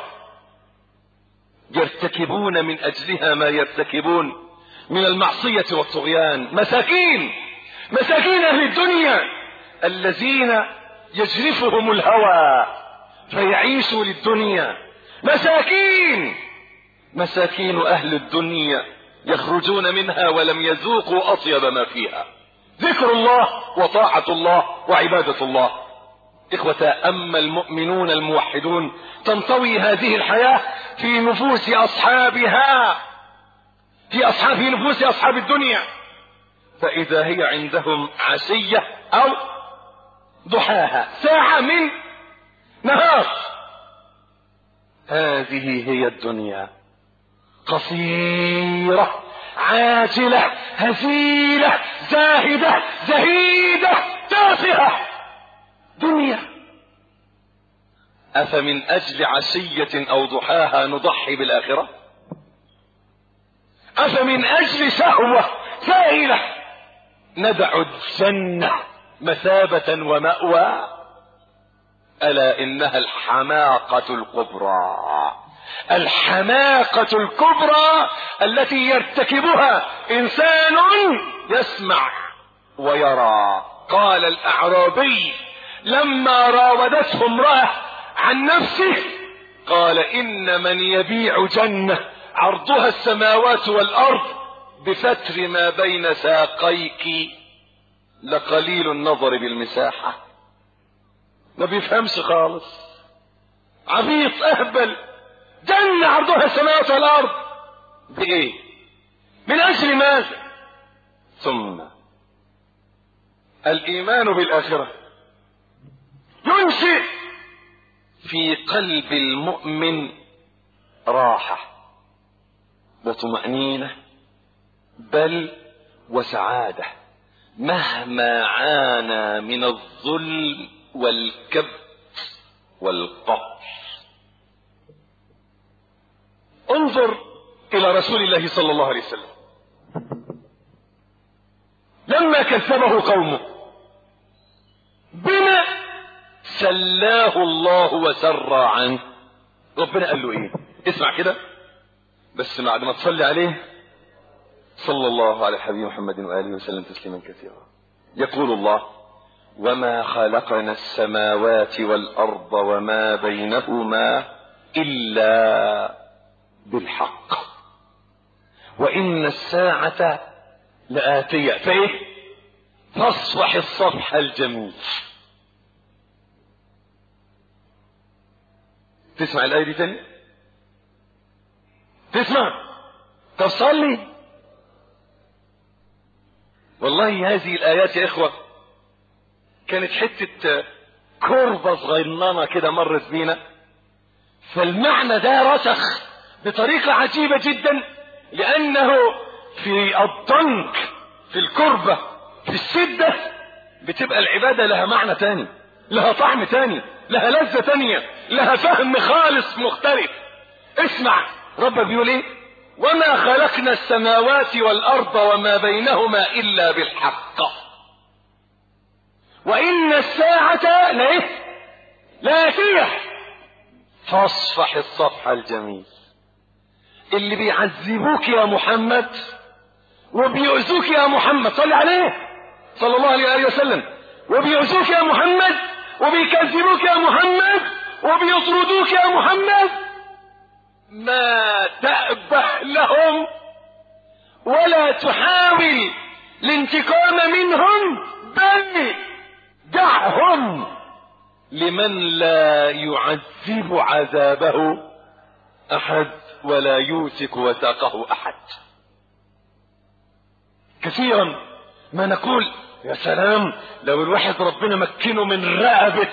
يرتكبون من أجلها ما يرتكبون من المعصية والطغيان. مساكين مساكين أهل الدنيا الذين يجرفهم الهوى فيعيشوا للدنيا. مساكين مساكين أهل الدنيا يخرجون منها ولم يذوقوا أطيب ما فيها. ذكر الله وطاعة الله وعبادة الله. إخوة، أما المؤمنون الموحدون تنطوي هذه الحياة في نفوس أصحابها، في أصحاب في نفوس أصحاب الدنيا، فإذا هي عندهم عشية أو ضحاها، ساعة من نهار. هذه هي الدنيا، قصيرة عاجلة هزيلة زاهدة زهيدة تافهة. دنيا. أفمن أجل عشية أو ضحاها نضحي بالآخرة؟ أفمن أجل شهوة سائلة ندع الجنة مثابة ومأوى؟ ألا إنها الحماقة الكبرى، الحماقة الكبرى التي يرتكبها إنسان يسمع ويرى. قال الأعرابي لما راودته امرأة عن نفسه قال إن من يبيع جنة عرضها السماوات والأرض بفتر ما بين ساقيك لقليل النظر بالمساحة. ما بيفهمش خالص، عبيط أهبل. جنة عرضها السماوات والأرض بإيه؟ من أجل ماذا؟ ثم الإيمان بالآخرة ينشئ في قلب المؤمن راحة وطمأنينة بل وسعادة مهما عانى من الظلم والكبت والقهر. انظر إلى رسول الله صلى الله عليه وسلم لما كذبه قومه بما سلاه الله وسرى عنه. ربنا قال له ايه؟ اسمع كده بس بعد ما تصلي عليه صلى الله على حبيب محمد وآله وسلم تسليما كثيرا. يقول الله وما خلقنا السماوات والأرض وما بينهما إلا بالحق وإن الساعة لآتية فإيه؟ فاصفح الصفح الجميل. تسمع الآية دي تاني؟ تسمع؟ طب صلي. والله هذه الآيات يا إخوة كانت حتة كربة صغيرة كده مرت بينا، فالمعنى ده رسخ بطريقة عجيبة جدا، لأنه في الضنك في الكربة في الشدة بتبقى العبادة لها معنى تاني، لها طعم تاني، لها لذة تانية، لها فهم خالص مختلف. اسمع ربك بيقول ايه؟ وما خلقنا السماوات والأرض وما بينهما إلا بالحق وإن الساعة لإيه؟ لآتية فاصفح الصفح الجميل. اللي بيعذبوك يا محمد وبيؤذوك يا محمد صلى عليه صلى الله عليه وسلم، وبيؤذوك يا محمد وبيكذبوك يا محمد وبيطردوك يا محمد، ما تأبه لهم ولا تحاول الانتقام منهم، بل دعهم لمن لا يعذب عذابه أحد ولا يوثق وثاقه أحد. كثيرا ما نقول يا سلام لو الواحد ربنا مكنه من رقبة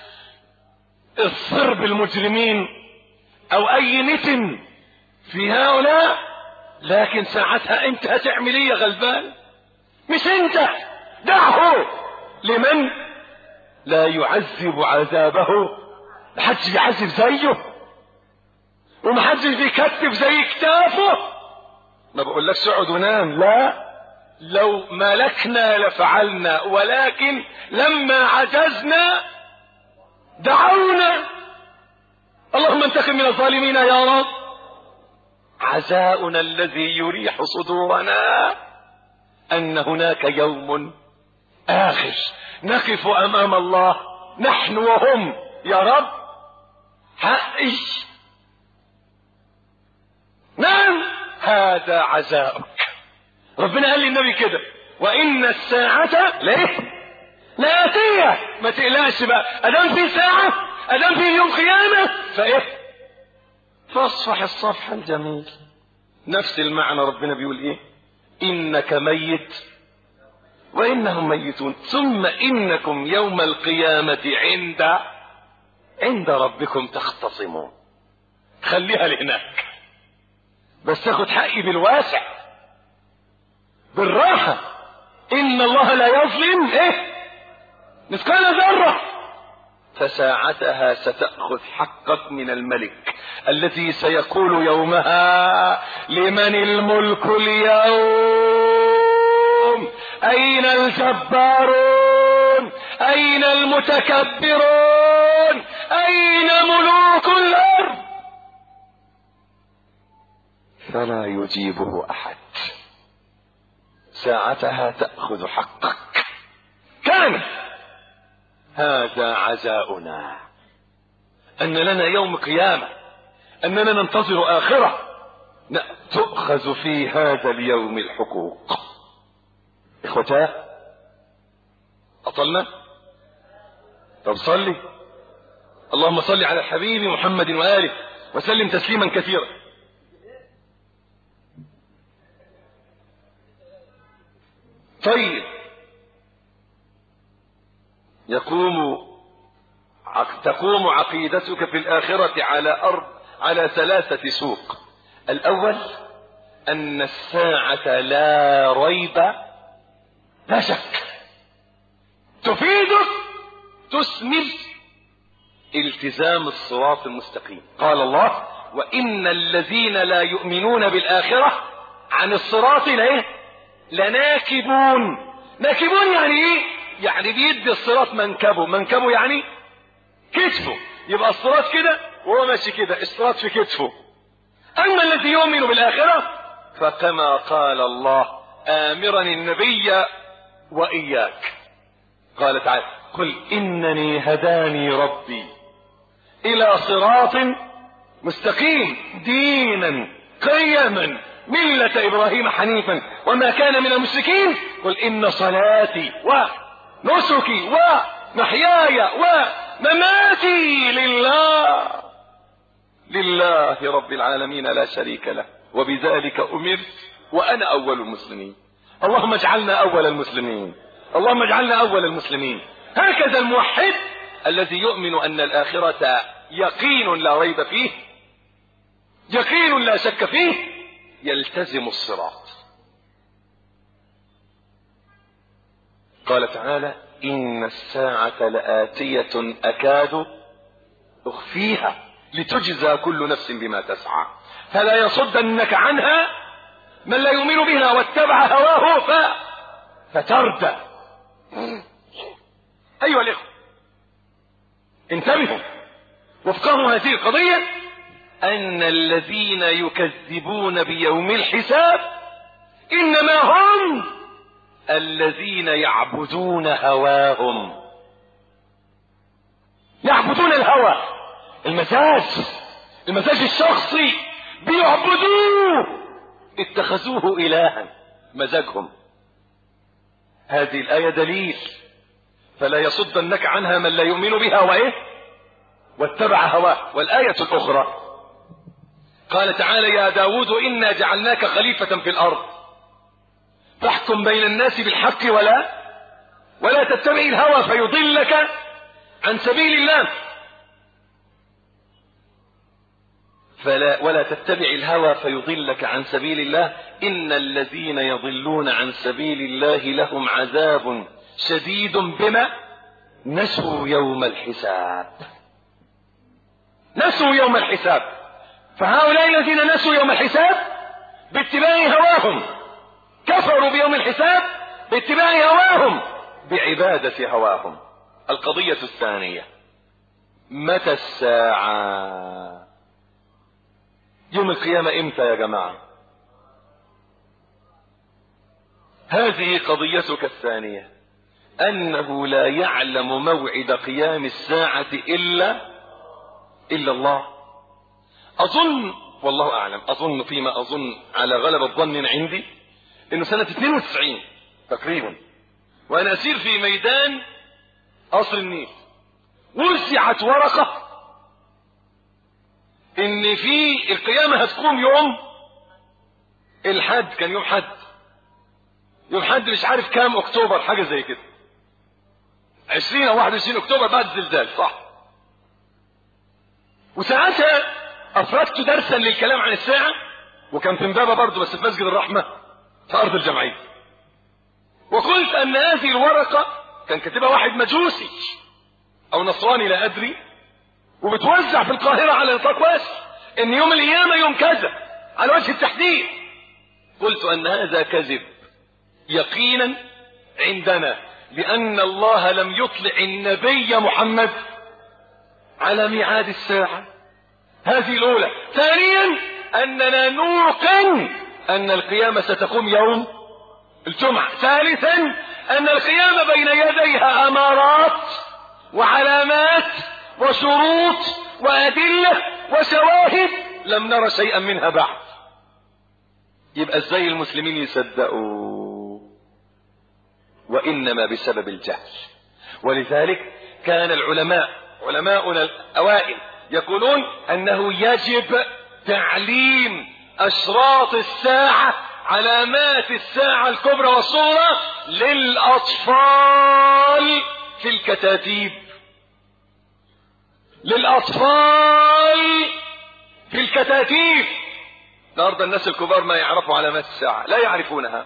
الصرب المجرمين او اي نتن في هؤلاء، لكن ساعتها انت هتعمل ايه يا غلبان؟ مش انت، دعه لمن لا يعذب عذابه، محدش يعذب زيه. ومحدش بيكتب زي كتافه. ما بقولكش اقعد ونام، لا، لو ملكنا لفعلنا، ولكن لما عجزنا دعونا اللهم انتقم من الظالمين يا رب. عزاؤنا الذي يريح صدورنا ان هناك يوم آخر نقف امام الله نحن وهم يا رب حقي. نعم هذا عزاؤك. ربنا قال للنبي كده وان الساعة ليه لآتية. ما تقلقش بقى، ادام في ساعة، ادام في يوم قيامة، فايه فاصفح الصفح الجميل. نفس المعنى ربنا بيقول ايه؟ انك ميت وانهم ميتون ثم انكم يوم القيامة عند عند ربكم تختصمون. خليها لهناك بس تاخد حقي بالواسع بالراحة. ان الله لا يظلم ايه مثقال ذرة. فساعتها ستأخذ حقك من الملك الذي سيقول يومها لمن الملك اليوم، اين الجبارون، اين المتكبرون، اين ملوك الارض. فلا يجيبه احد. ساعتها تأخذ حقك. كان هذا عزاؤنا، ان لنا يوم قيامة، اننا ننتظر اخرة تؤخذ في هذا اليوم الحقوق. اخوتاه اطلنا؟ طب صلي. اللهم صل على الحبيب محمد وآله وسلم تسليما كثيرا. طيب يقوم تقوم عقيدتك في الآخرة على أرض على ثلاثة سوق. الأول أن الساعة لا ريب لا شك تفيدك تثمر التزام الصراط المستقيم. قال الله وإن الذين لا يؤمنون بالآخرة عن الصراط ليه لناكبون. ناكبون يعني ايه؟ يعني بيدي الصراط منكبه. منكبه يعني كتفه، يبقى الصراط كده وهو ماشي كده، الصراط في كتفه. اما الذي يؤمن بالاخره فكما قال الله امرا النبي واياك قال تعالى قل انني هداني ربي الى صراط مستقيم دينا قيما ملة ابراهيم حنيفا وما كان من المشركين قل ان صلاتي ونسكي ومحياي ومماتي لله لله رب العالمين لا شريك له وبذلك امرت وانا اول المسلمين. اللهم اجعلنا اول المسلمين، اللهم اجعلنا اول المسلمين. هكذا الموحد الذي يؤمن ان الاخرة يقين لا ريب فيه، يقين لا شك فيه، يلتزم الصراط. قال تعالى ان الساعة لآتية اكاد اخفيها لتجزى كل نفس بما تسعى فلا يصدنك عنها من لا يؤمن بها واتبع هواه ف... فتردى. ايها الاخوة انتبهوا وافقهوا هذه القضية ان الذين يكذبون بيوم الحساب انما هم الذين يعبدون هواهم، يعبدون الهوى، المزاج المزاج الشخصي بيعبدوه، اتخذوه الها مزاجهم. هذه الآية دليل فلا يصدنك عنها من لا يؤمن بها وايه واتبع هواه. والآية الأخرى قال تعالى يا داود إنا جعلناك خليفة في الأرض فاحكم بين الناس بالحق ولا ولا تتبع الهوى فيضلك عن سبيل الله فلا ولا تتبع الهوى فيضلك عن سبيل الله إن الذين يضلون عن سبيل الله لهم عذاب شديد بما نسوا يوم الحساب. نسوا يوم الحساب. فهؤلاء الذين نسوا يوم الحساب باتباع هواهم، كفروا بيوم الحساب باتباع هواهم، بعبادة هواهم. القضية الثانية، متى الساعة؟ يوم القيامة امتى يا جماعة؟ هذه قضيتك الثانية، انه لا يعلم موعد قيام الساعة الا الا الله. اظن والله اعلم، اظن فيما اظن على غلبة ظن عندي انه سنة اثنين وتسعين تقريبا، وانا اسير في ميدان قصر النيل، وزعت ورقة ان في القيامة هتقوم يوم الحد، كان يوم حد، يوم حد مش عارف كام اكتوبر، حاجة زي كده، عشرين او واحد وعشرين اكتوبر بعد الزلزال، صح؟ وساعتها افردت درسا للكلام عن الساعة، وكان في امبابة برضه بس في مسجد الرحمة في ارض الجمعية، وقلت ان هذه الورقة كان كاتبها واحد مجوسي او نصراني لا ادري، وبتوزع في القاهرة على نطاق واسع ان يوم القيامة يوم كذا على وجه التحديد. قلت ان هذا كذب يقينا عندنا، لان الله لم يطلع النبي محمد على ميعاد الساعة. هذه الاولى. ثانيا اننا نوقن ان القيامة ستقوم يوم الجمعة. ثالثا ان القيامة بين يديها امارات وعلامات وشروط وادلة وشواهد لم نرى شيئا منها بعد. يبقى ازاي المسلمين يصدقوا؟ وانما بسبب الجهل. ولذلك كان العلماء علماؤنا الاوائل يقولون انه يجب تعليم اشراط الساعة، علامات الساعة الكبرى والصغرى، للاطفال في الكتاتيب، للاطفال في الكتاتيب. النهارده الناس الكبار ما يعرفوا علامات الساعة، لا يعرفونها.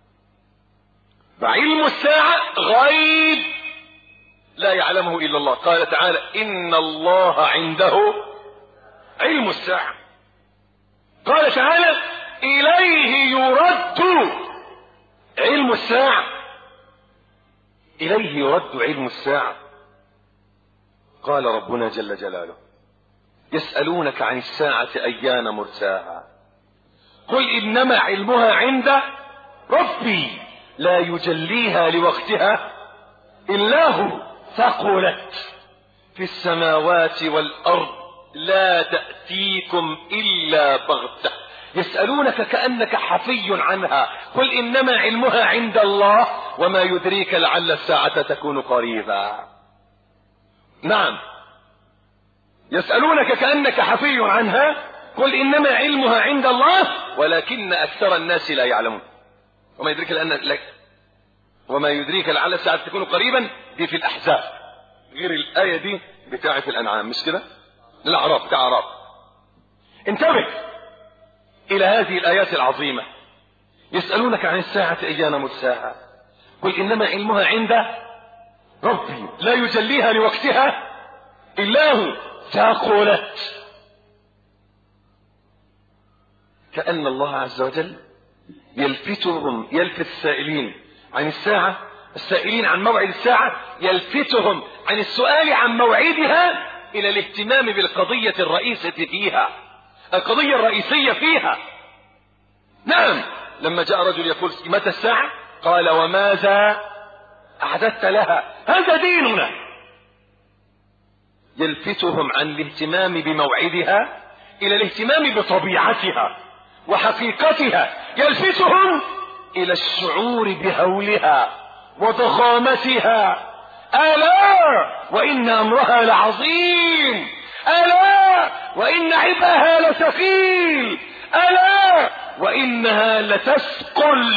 فعلم الساعة غيب لا يعلمه الا الله. قال تعالى ان الله عنده علم الساعة. قال تعالى اليه يرد علم الساعة، اليه يرد علم الساعة. قال ربنا جل جلاله يسألونك عن الساعة ايان مرساها قل انما علمها عند ربي لا يجليها لوقتها الا هو ثقلت في السماوات والارض لا تأتيكم الا بغتة يسألونك كأنك حفي عنها قل انما علمها عند الله وما يدريك لعل الساعة تكون قريبا. نعم، يسألونك كأنك حفي عنها قل انما علمها عند الله ولكن اكثر الناس لا يعلمون. وما يدريك لأن لك وما يدريك لعل الساعة تكون قريبا، دي في الأحزاب، غير الآية دي بتاعة الأنعام، مش كده؟ الأعراف، بتاع أعراف. انتبه إلى هذه الآيات العظيمة. يسألونك عن الساعة أيان مرساها قل إنما علمها عند ربي لا يجليها لوقتها إلا هو ثقلت. كأن الله عز وجل يلفتهم، يلفت السائلين عن الساعة، السائلين عن موعد الساعة، يلفتهم عن السؤال عن موعدها إلى الاهتمام بالقضية الرئيسة فيها، القضية الرئيسية فيها. نعم، لما جاء رجل يقول متى الساعة؟ قال وماذا أعددت لها؟ هذا ديننا. يلفتهم عن الاهتمام بموعدها إلى الاهتمام بطبيعتها وحقيقتها، يلفتهم إلى الشعور بهولها وضخامتها. ألا وإن أمرها لعظيم، ألا وإن عبئها لثقيل، ألا وإنها لتثقل.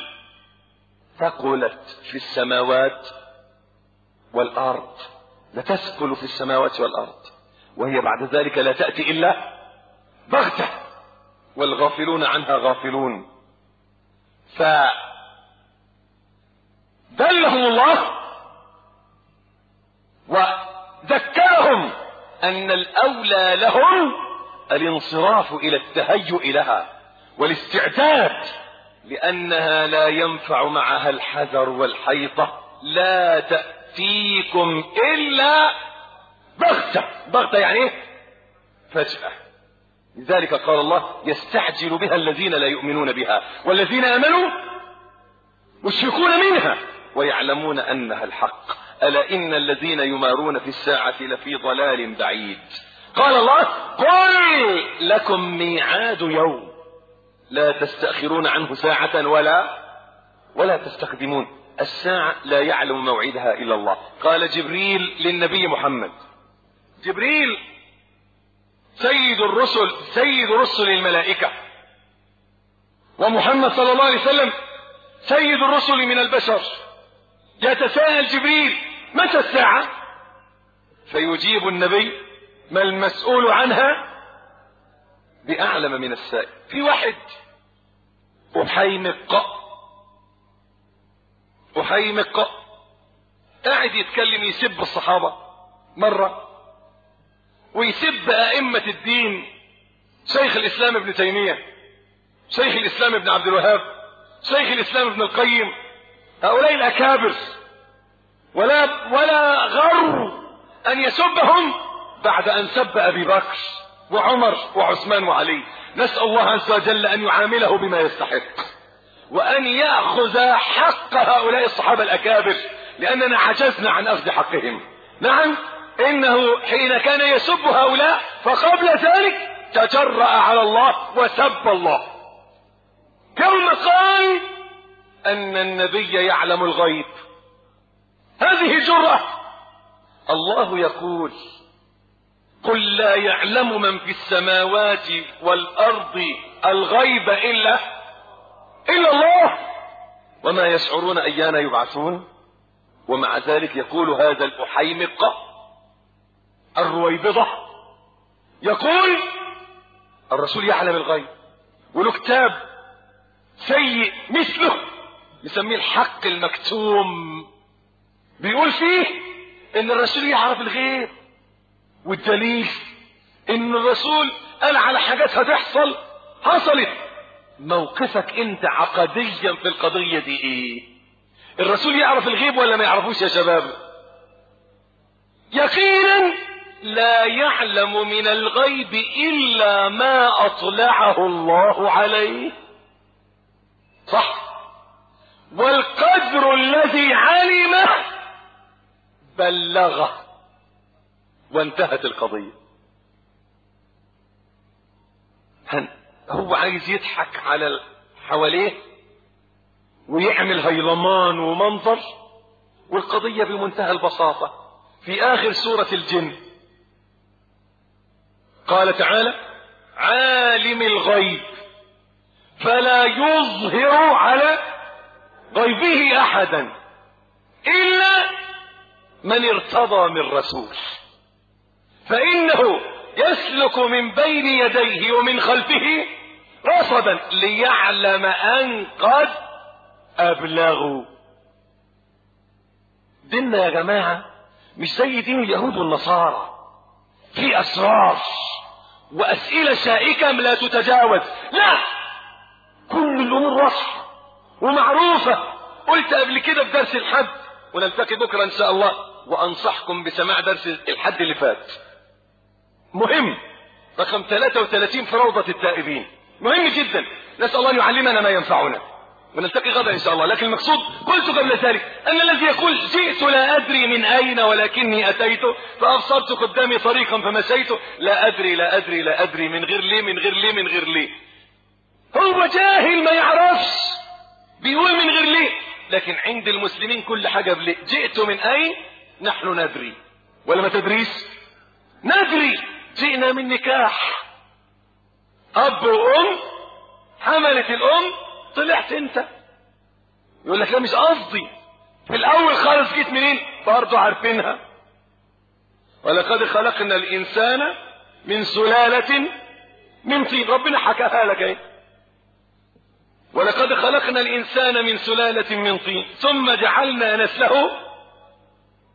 ثقلت في السماوات والأرض، لتثقل في السماوات والأرض، وهي بعد ذلك لا تأتي إلا بغتة والغافلون عنها غافلون. فدلهم الله وذكرهم أن الأولى لهم الانصراف إلى التهيؤ لها والاستعداد، لأنها لا ينفع معها الحذر والحيطة. لا تأتيكم إلا بغتة. بغتة يعني ايه؟ فجأة. لذلك قال الله يستعجل بها الذين لا يؤمنون بها والذين آمنوا مشفقون منها ويعلمون أنها الحق. ألا إن الذين يمارون في الساعة لفي ضلال بعيد. قال الله قل لكم ميعاد يوم لا تستأخرون عنه ساعة ولا ولا تستقدمون. الساعة لا يعلم موعدها إلا الله. قال جبريل للنبي محمد، جبريل سيد الرسل، سيد رسل الملائكة، ومحمد صلى الله عليه وسلم سيد الرسل من البشر. يتساءل جبريل متى الساعة؟ فيجيب النبي ما المسؤول عنها بأعلم من السائل. في واحد أحيمق أحيمق قاعد يتكلم يسب الصحابة مرة، ويسب أئمة الدين، شيخ الإسلام ابن تيمية، شيخ الإسلام ابن عبد الوهاب، شيخ الإسلام ابن القيم، هؤلاء الأكابر، ولا ولا غر أن يسبهم بعد أن سب أبي بكر وعمر وعثمان وعلي. نسأل الله عز وجل أن يعامله بما يستحق، وأن يأخذ حق هؤلاء الصحابة الأكابر، لأننا عجزنا عن أخذ حقهم. نعم، إنه حين كان يسب هؤلاء فقبل ذلك تجرأ على الله وسب الله، يوم قال أن النبي يعلم الغيب. هذه جرأة. الله يقول قل لا يعلم من في السماوات والأرض الغيب إلا إلا الله وما يشعرون أيان يبعثون. ومع ذلك يقول هذا الأحيمق الرويبضة، يقول الرسول يعلم الغيب، وله كتاب سيء مثله يسميه الحق المكتوم، بيقول فيه ان الرسول يعرف الغيب، والدليل ان الرسول قال على حاجات هتحصل حصلت. موقفك انت عقديا في القضية دي ايه؟ الرسول يعرف الغيب ولا ما يعرفوش يا شباب؟ يقينا لا يعلم من الغيب الا ما اطلعه الله عليه، صح؟ والقدر الذي علمه بلغه وانتهت القضية. هو عايز يضحك على حواليه ويعمل هيلمان ومنظر، والقضية بمنتهى البساطة. في آخر سورة الجن قال تعالى عالم الغيب فلا يظهر على غيبه أحدا إلا من ارتضى من رسول فإنه يسلك من بين يديه ومن خلفه رصدا ليعلم أن قد أبلغوا. ديننا يا جماعة مش زي دين اليهود والنصارى، في أسرار وأسئلة شائكة لا تتجاوز. لا، كل الأمور واضحة ومعروفة. قلت قبل كده في درس الحد، ونلتقي بكرة إن شاء الله، وأنصحكم بسماع درس الحد اللي فات، مهم، رقم ثلاثة وثلاثين في روضة التائبين، مهم جدا. نسأل الله أن يعلمنا ما ينفعنا، ونلتقي غدا إن شاء الله. لكن المقصود قلت قبل ذلك أن الذي يقول جئت لا أدري من أين ولكني أتيت فأبصرت قدامي طريقا فمشيت، لا أدري لا أدري لا أدري، من غير ليه من غير ليه من غير ليه، هو جاهل ما يعرفش، بيقول من غير ليه. لكن عند المسلمين كل حاجة بليه. جئت من أين؟ نحن ندري، ولا ما تدريس؟ ندري. جئنا من نكاح، أب وأم، حملت الأم، طلعت أنت. يقول لك لا مش قصدي، في الأول خالص جيت منين؟ برضه عارفينها. ولقد خلقنا الإنسان من سلالة من طين، ربنا حكاها لك اهي. ولقد خلقنا الإنسان من سلالة من طين ثم جعلنا نسله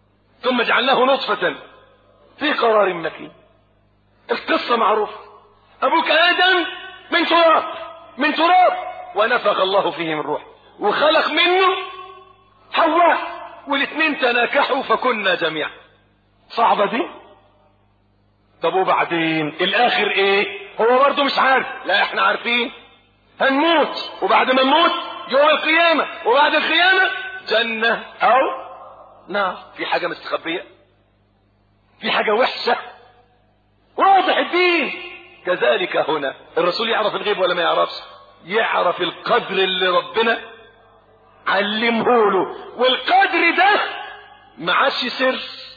ثم جعلناه نطفة في قرار مكين. القصة معروفة. ابوك ادم من تراب من تراب ونفخ الله فيه من روح وخلق منه حواء والاثنين تناكحوا فكنا جميعا. صعبة دي؟ طب وبعدين الاخر ايه؟ هو برضه مش عارف. لا احنا عارفين هنموت وبعد ما نموت يوم القيامة وبعد القيامة جنة او نعم. في حاجة مستخبية؟ في حاجة وحشة؟ واضح الدين. كذلك هنا الرسول يعرف الغيب ولا ما يعرفش؟ يعرف القدر اللي ربنا علمه له، والقدر ده ما عادش سر،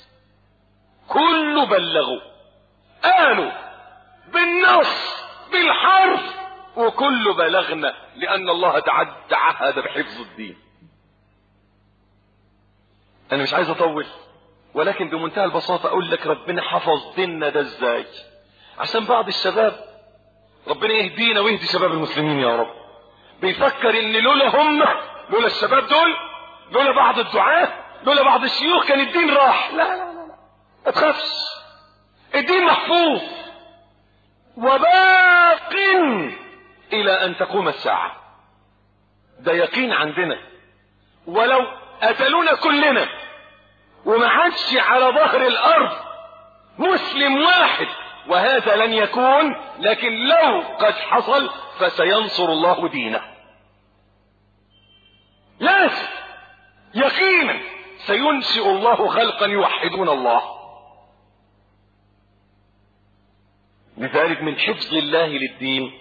كله بلغه، قالوا بالنص بالحرف وكله بلغنا، لأن الله تعهد بحفظ الدين. أنا مش عايز أطول، ولكن بمنتهى البساطة أقول لك ربنا حفظ ديننا ده إزاي، عشان بعض الشباب ربنا يهدينا ويهدي شباب المسلمين يا رب، بيفكر إن لولا هم، لولا الشباب دول، لولا بعض الدعاة، لولا بعض الشيوخ كان الدين راح. لا لا لا لا، ما تخافش، الدين محفوظ وباق إلى أن تقوم الساعة. ده يقين عندنا. ولو قتلونا كلنا وما عادش على ظهر الأرض مسلم واحد، وهذا لن يكون، لكن لو قد حصل فسينصر الله دينه. لازم يقينا سينشئ الله خلقا يوحدون الله. لذلك من حفظ الله للدين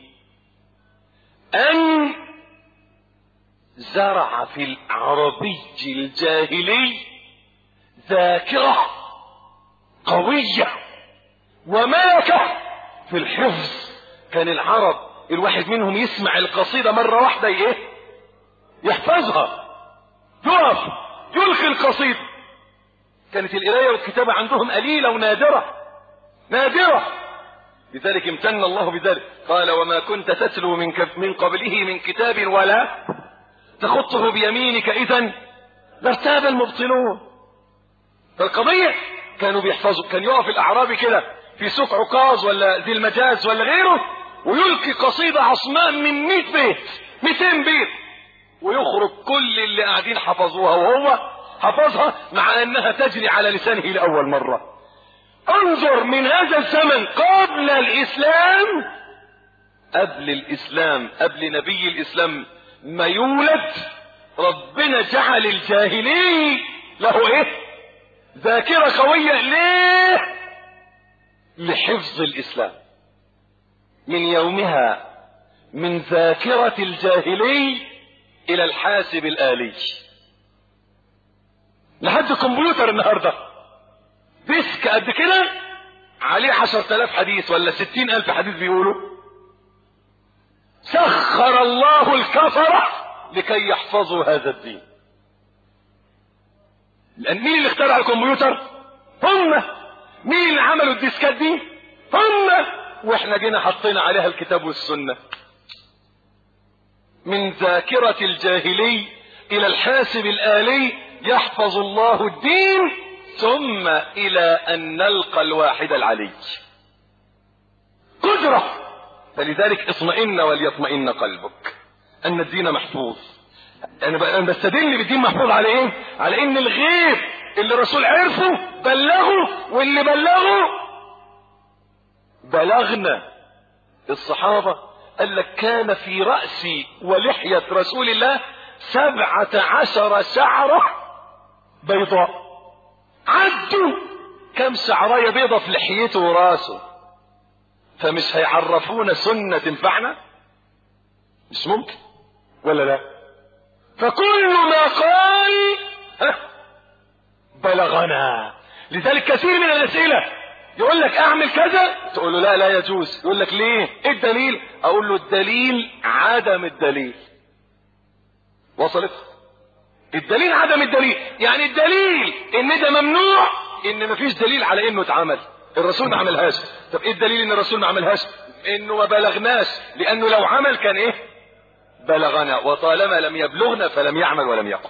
أن زرع في العربي الجاهلي ذاكرة قوية وملكة في الحفظ. كان العرب الواحد منهم يسمع القصيدة مرة واحدة ايه يحفظها، يقف يلقي القصيدة. كانت القراية والكتابة عندهم قليلة ونادرة نادرة، لذلك امتن الله بذلك. قال وما كنت تتلو من, من قبله من كتاب ولا تخطه بيمينك إذن لارتاب المبطلون. فالقضية كانوا بيحفظوا. كان يقف الأعرابي كده في سوق عكاظ ولا ذي المجاز ولا غيره ويلقي قصيدة عصماء من مئة بيت مئتين بيت، ويخرج كل اللي قاعدين حفظوها وهو حفظها مع أنها تجري على لسانه لأول مرة. انظر من هذا الزمن قبل الإسلام، قبل الإسلام قبل نبي الإسلام ما يولد، ربنا جعل الجاهلي له ايه ذاكرة قوية. ليه؟ لحفظ الإسلام. من يومها من ذاكرة الجاهلي إلى الحاسب الآلي لحد كمبيوتر النهاردة، ديسك قد كده عليه عشرة آلاف حديث ولا ستين ألف حديث بيقولوا. سخر الله الكفرة لكي يحفظوا هذا الدين. لأن مين اللي اخترع الكمبيوتر؟ هم. مين اللي عملوا الديسكات دي؟ هم. واحنا جينا حطينا عليها الكتاب والسنة. من ذاكرة الجاهلي إلى الحاسب الآلي يحفظ الله الدين، ثم إلى أن نلقى الواحد العلي. قدرة. فلذلك اطمئن وليطمئن قلبك أن الدين محفوظ. أنا بستدل بالدين محفوظ على إيه؟ على إن الغيب اللي الرسول عرفه بلغه، واللي بلغه بلغنا. الصحابة قال لك كان في رأسي ولحية رسول الله سبعة عشر شعرة بيضاء. عدوا كم شعراية بيضة في لحيته وراسه، فمش هيعرفونا سنة تنفعنا؟ مش ممكن ولا لا؟ فكل ما قال بلغنا. لذلك كثير من الأسئلة يقول لك اعمل كذا، تقول له لا لا يجوز، يقول لك ليه؟ ايه الدليل؟ اقول له الدليل عدم الدليل. وصلت؟ الدليل عدم الدليل، يعني الدليل ان ده ممنوع ان مفيش دليل على انه اتعمل. الرسول ما عملهاش. طب ايه الدليل ان الرسول ما عملهاش؟ انه ما بلغناش، لانه لو عمل كان ايه؟ بلغنا. وطالما لم يبلغنا فلم يعمل ولم يقل.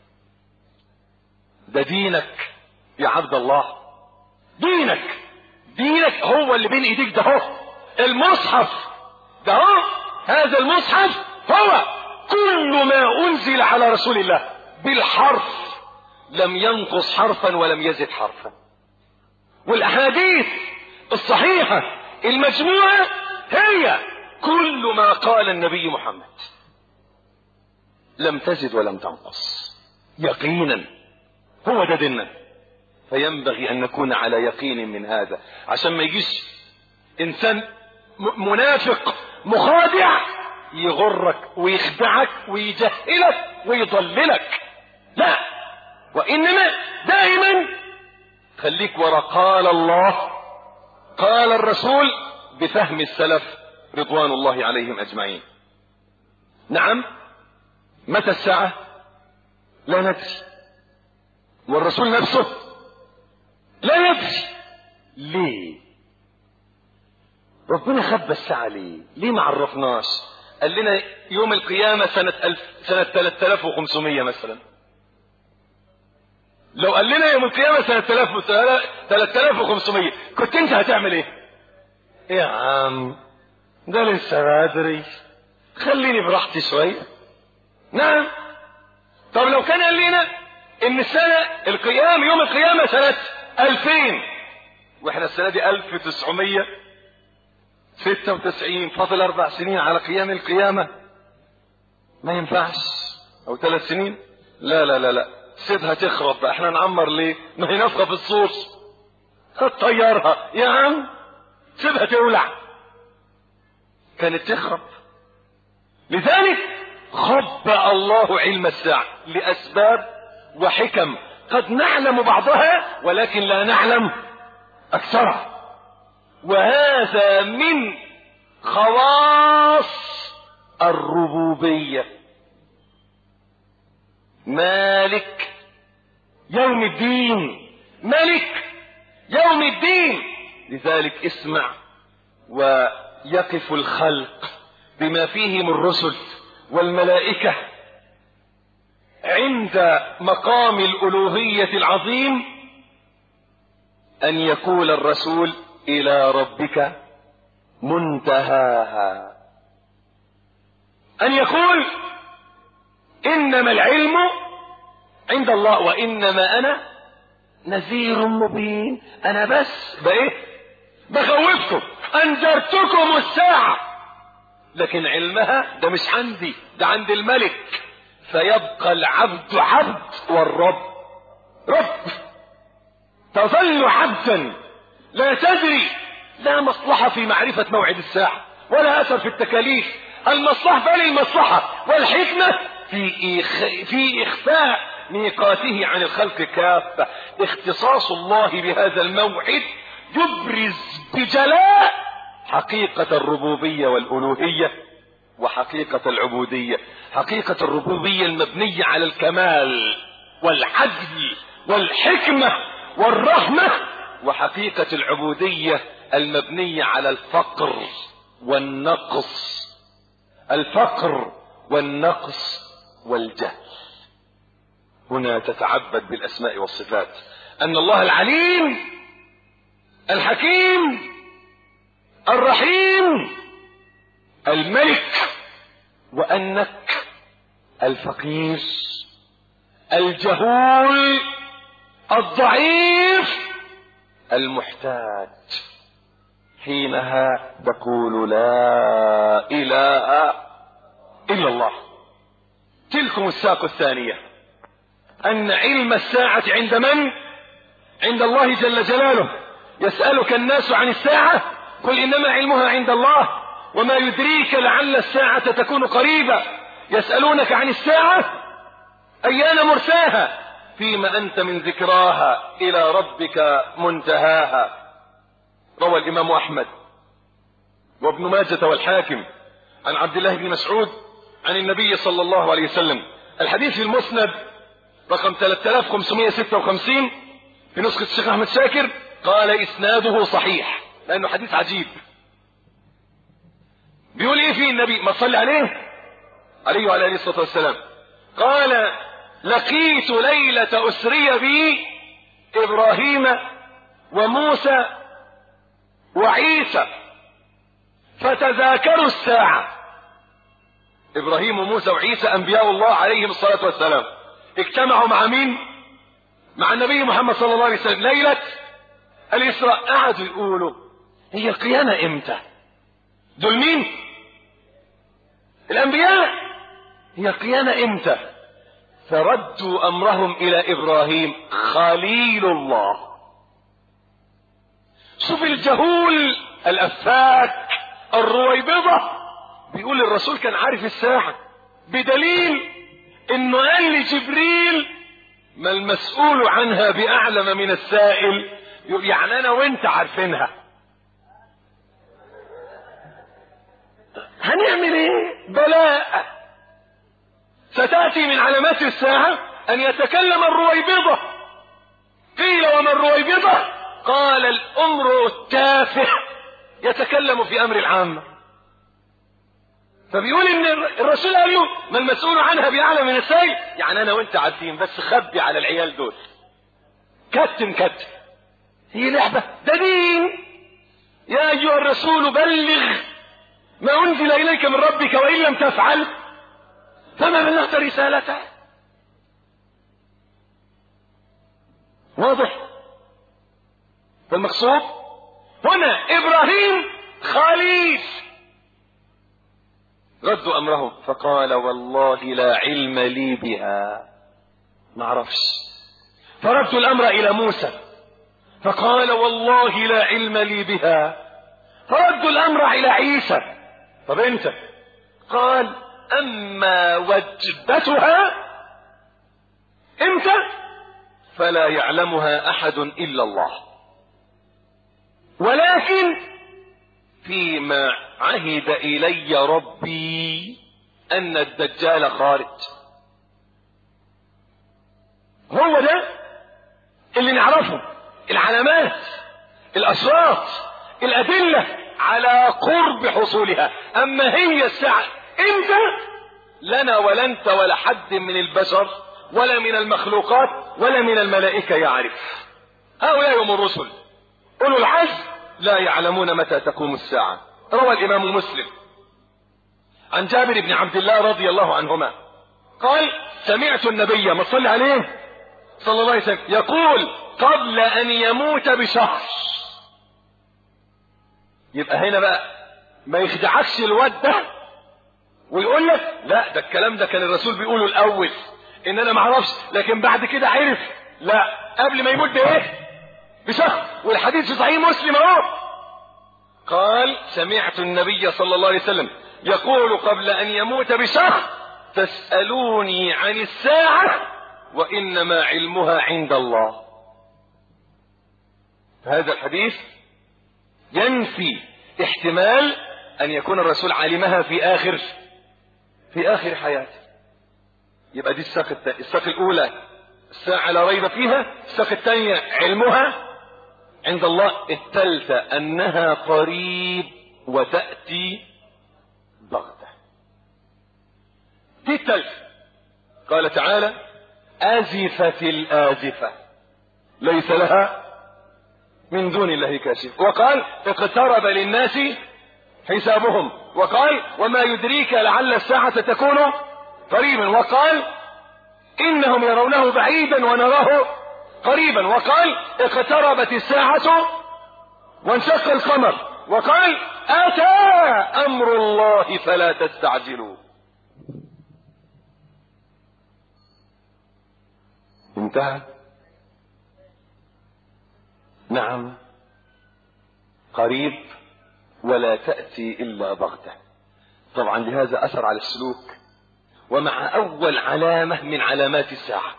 ده دينك يا عبد الله، دينك دينك هو اللي بين ايديك ده هو. المصحف ده هو، هذا المصحف هو كل ما انزل على رسول الله بالحرف، لم ينقص حرفا ولم يزد حرفا. والاحاديث الصحيحة المجموعة هي كل ما قال النبي محمد، لم تزد ولم تنقص، يقينا. هو ده ديننا، فينبغي ان نكون على يقين من هذا، عشان ما يجيش انسان منافق مخادع يغرك ويخدعك ويجهلك ويضللك. لا، وانما دائما خليك ورا قال الله قال الرسول بفهم السلف رضوان الله عليهم اجمعين. نعم، متى الساعة؟ لا ندري، والرسول نفسه لا يدري. ليه ربنا خبى الساعة؟ ليه ليه ما عرفناش؟ قال لنا يوم القيامة سنة ألف سنة ثلاثة آلاف وخمسمية مثلا. لو قال لنا يوم القيامة سنة ثلاثة آلاف وخمسمية كنت انت هتعمل ايه؟ يا عم ده لسه بدري، خليني براحتي شوية. نعم. طب لو كان قال لنا ان السنة القيام يوم القيامة سنة ألفين واحنا السنة دي ألف وتسعمية ستة وتسعين، فاضل اربع سنين على قيام القيامة، ما ينفعش. او ثلاث سنين، لا لا لا لا، سيبها تخرب بقى، احنا نعمر ليه؟ ما هي نفخة في الصور، هتطيرها يا عم، سيبها تولع، كانت تخرب. لذلك خبأ الله علم الساعة لأسباب وحكم قد نعلم بعضها ولكن لا نعلم أكثرها. وهذا من خواص الربوبية. مالك يوم الدين، ملك يوم الدين. لذلك اسمع ويقف الخلق بما فيهم الرسل والملائكة عند مقام الألوهية العظيم، أن يقول الرسول إلى ربك منتهاها، أن يقول إنما العلم عند الله وإنما أنا نذير مبين. أنا بس بإيه؟ بخوفكم، أنذرتكم الساعة، لكن علمها ده مش عندي، ده عند الملك. فيبقى العبد عبد والرب رب. تظل عبدا لا تدري، لا مصلحة في معرفة موعد الساعة ولا أثر في التكاليف. المصلحة بل المصلحة والحكمة في إخ... في إخفاء ميقاته عن الخلق كافة. اختصاص الله بهذا الموعد يبرز بجلاء حقيقة الربوبية والألوهية وحقيقة العبودية. حقيقة الربوبية المبنية على الكمال والعدل والحكمة والرحمة، وحقيقة العبودية المبنية على الفقر والنقص، الفقر والنقص والجهل. هنا تتعبد بالأسماء والصفات أن الله العليم الحكيم الرحيم الملك، وأنك الفقير الجهول الضعيف المحتاج. حينها تقول لا إله إلا الله. تلكم الساق الثانية، أن علم الساعة عند من؟ عند الله جل جلاله. يسألك الناس عن الساعة قل إنما علمها عند الله وما يدريك لعل الساعة تكون قريبة. يسألونك عن الساعة أيان مرساها فيما أنت من ذكراها إلى ربك منتهاها. روى الإمام أحمد وابن ماجة والحاكم عن عبد الله بن مسعود عن النبي صلى الله عليه وسلم. الحديث في المسند رقم ثلاثة آلاف وخمسمائة وستة وخمسين في نسخة الشيخ أحمد شاكر. قال إسناده صحيح لأنه حديث عجيب. بيقول إيه فيه النبي؟ ما صلى عليه عليه وعلى آله الصلاة والسلام. قال لقيت ليلة أسري بي إبراهيم وموسى وعيسى فتذاكروا الساعة. ابراهيم وموسى وعيسى انبياء الله عليهم الصلاة والسلام اجتمعوا مع مين؟ مع النبي محمد صلى الله عليه وسلم ليلة الإسراء. قعدوا يقولوا هي القيامة امتى؟ دول مين؟ الانبياء. هي القيامة امتى؟ فردوا امرهم الى ابراهيم خليل الله. شوف الجهول الافاك الرويبضة بيقول الرسول كان عارف الساعة، بدليل انه قال لجبريل ما المسؤول عنها باعلم من السائل. يعني انا وانت عارفينها، هنعمل ايه؟ بلاء. ستأتي من علامات الساعة ان يتكلم الرويبضة. قيل وما الرويبضة؟ قال الامر التافه يتكلم في امر العامة. فبيقول ان الرسول قال له ما المسؤول عنها باعلم من السائل، يعني انا وانت عارفين بس خبي على العيال دول، كتم كتم. هي لعبة؟ ده دين. يا ايها الرسول بلغ ما انزل اليك من ربك وان لم تفعل فما بلغت رسالته. واضح؟ فالمقصود هنا ابراهيم خليل. ردوا امرهم فقال والله لا علم لي بها، ما اعرفش. فردوا الامر الى موسى فقال والله لا علم لي بها. فردوا الامر الى عيسى. طب انت؟ قال اما وجبتها امتى فلا يعلمها احد الا الله، ولكن فيما عهد الي ربي ان الدجال خارج. هو ده اللي نعرفه، العلامات، الاشراط، الادله على قرب حصولها. اما هي الساعه امتى لنا ولا انت ولا حد من البشر ولا من المخلوقات ولا من الملائكه يعرف. هؤلاء هم الرسل اولو العزم لا يعلمون متى تقوم الساعه. روى الامام مسلم عن جابر بن عبد الله رضي الله عنهما قال سمعت النبي ما صلى عليه صلى الله عليه وسلم يقول قبل ان يموت بشهر. يبقى هنا بقى ما يخدعكش الواد ده ويقول لك لا ده الكلام ده كان الرسول بيقوله الاول ان انا ما اعرفش لكن بعد كده عرف. لا، قبل ما يموت بايه؟ بشهر. والحديث في صحيح مسلم اهو. قال سمعت النبي صلى الله عليه وسلم يقول قبل ان يموت بشهر تسألوني عن الساعة وانما علمها عند الله. هذا الحديث ينفي احتمال ان يكون الرسول علمها في اخر في اخر حياته. يبقى دي الساق الثانية. الساق الاولى الساعة لا ريب فيها، الساق الثانية علمها عند الله، الثالثة انها قريب وتأتي بغتة. دي الثالثة. قال تعالى ازفت الازفة ليس لها من دون الله كاشف. وقال اقترب للناس حسابهم. وقال وما يدريك لعل الساعة تكون قريبا. وقال انهم يرونه بعيدا ونراه قريبا. وقال اقتربت الساعة وانشق القمر. وقال اتى امر الله فلا تستعجلوا. انتهى. نعم قريب ولا تأتي إلا بغتة. طبعا لهذا أثر على السلوك. ومع أول علامة من علامات الساعة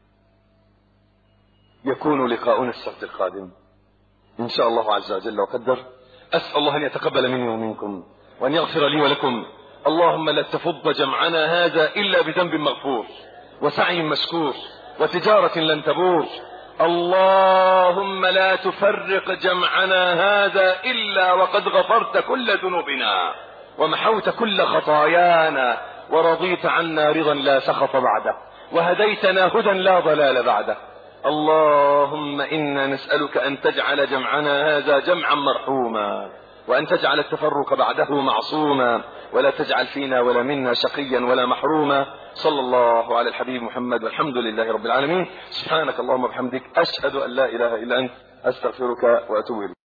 يكون لقاؤنا السبت القادم إن شاء الله عز وجل وقدر. أسأل الله أن يتقبل مني ومنكم وأن يغفر لي ولكم. اللهم لا تفض جمعنا هذا إلا بذنب مغفور وسعي مشكور وتجارة لن تبور. اللهم لا تفرق جمعنا هذا إلا وقد غفرت كل ذنوبنا ومحوت كل خطايانا ورضيت عنا رضا لا سخط بعده وهديتنا هدى لا ضلال بعده. اللهم إنا نسألك أن تجعل جمعنا هذا جمعا مرحوما وأن تجعل التفرق بعده معصوما، ولا تجعل فينا ولا منا شقيا ولا محروما. صلى الله على الحبيب محمد، والحمد لله رب العالمين. سبحانك اللهم وبحمدك، أشهد أن لا إله إلا أنت، أستغفرك وأتوب إليك.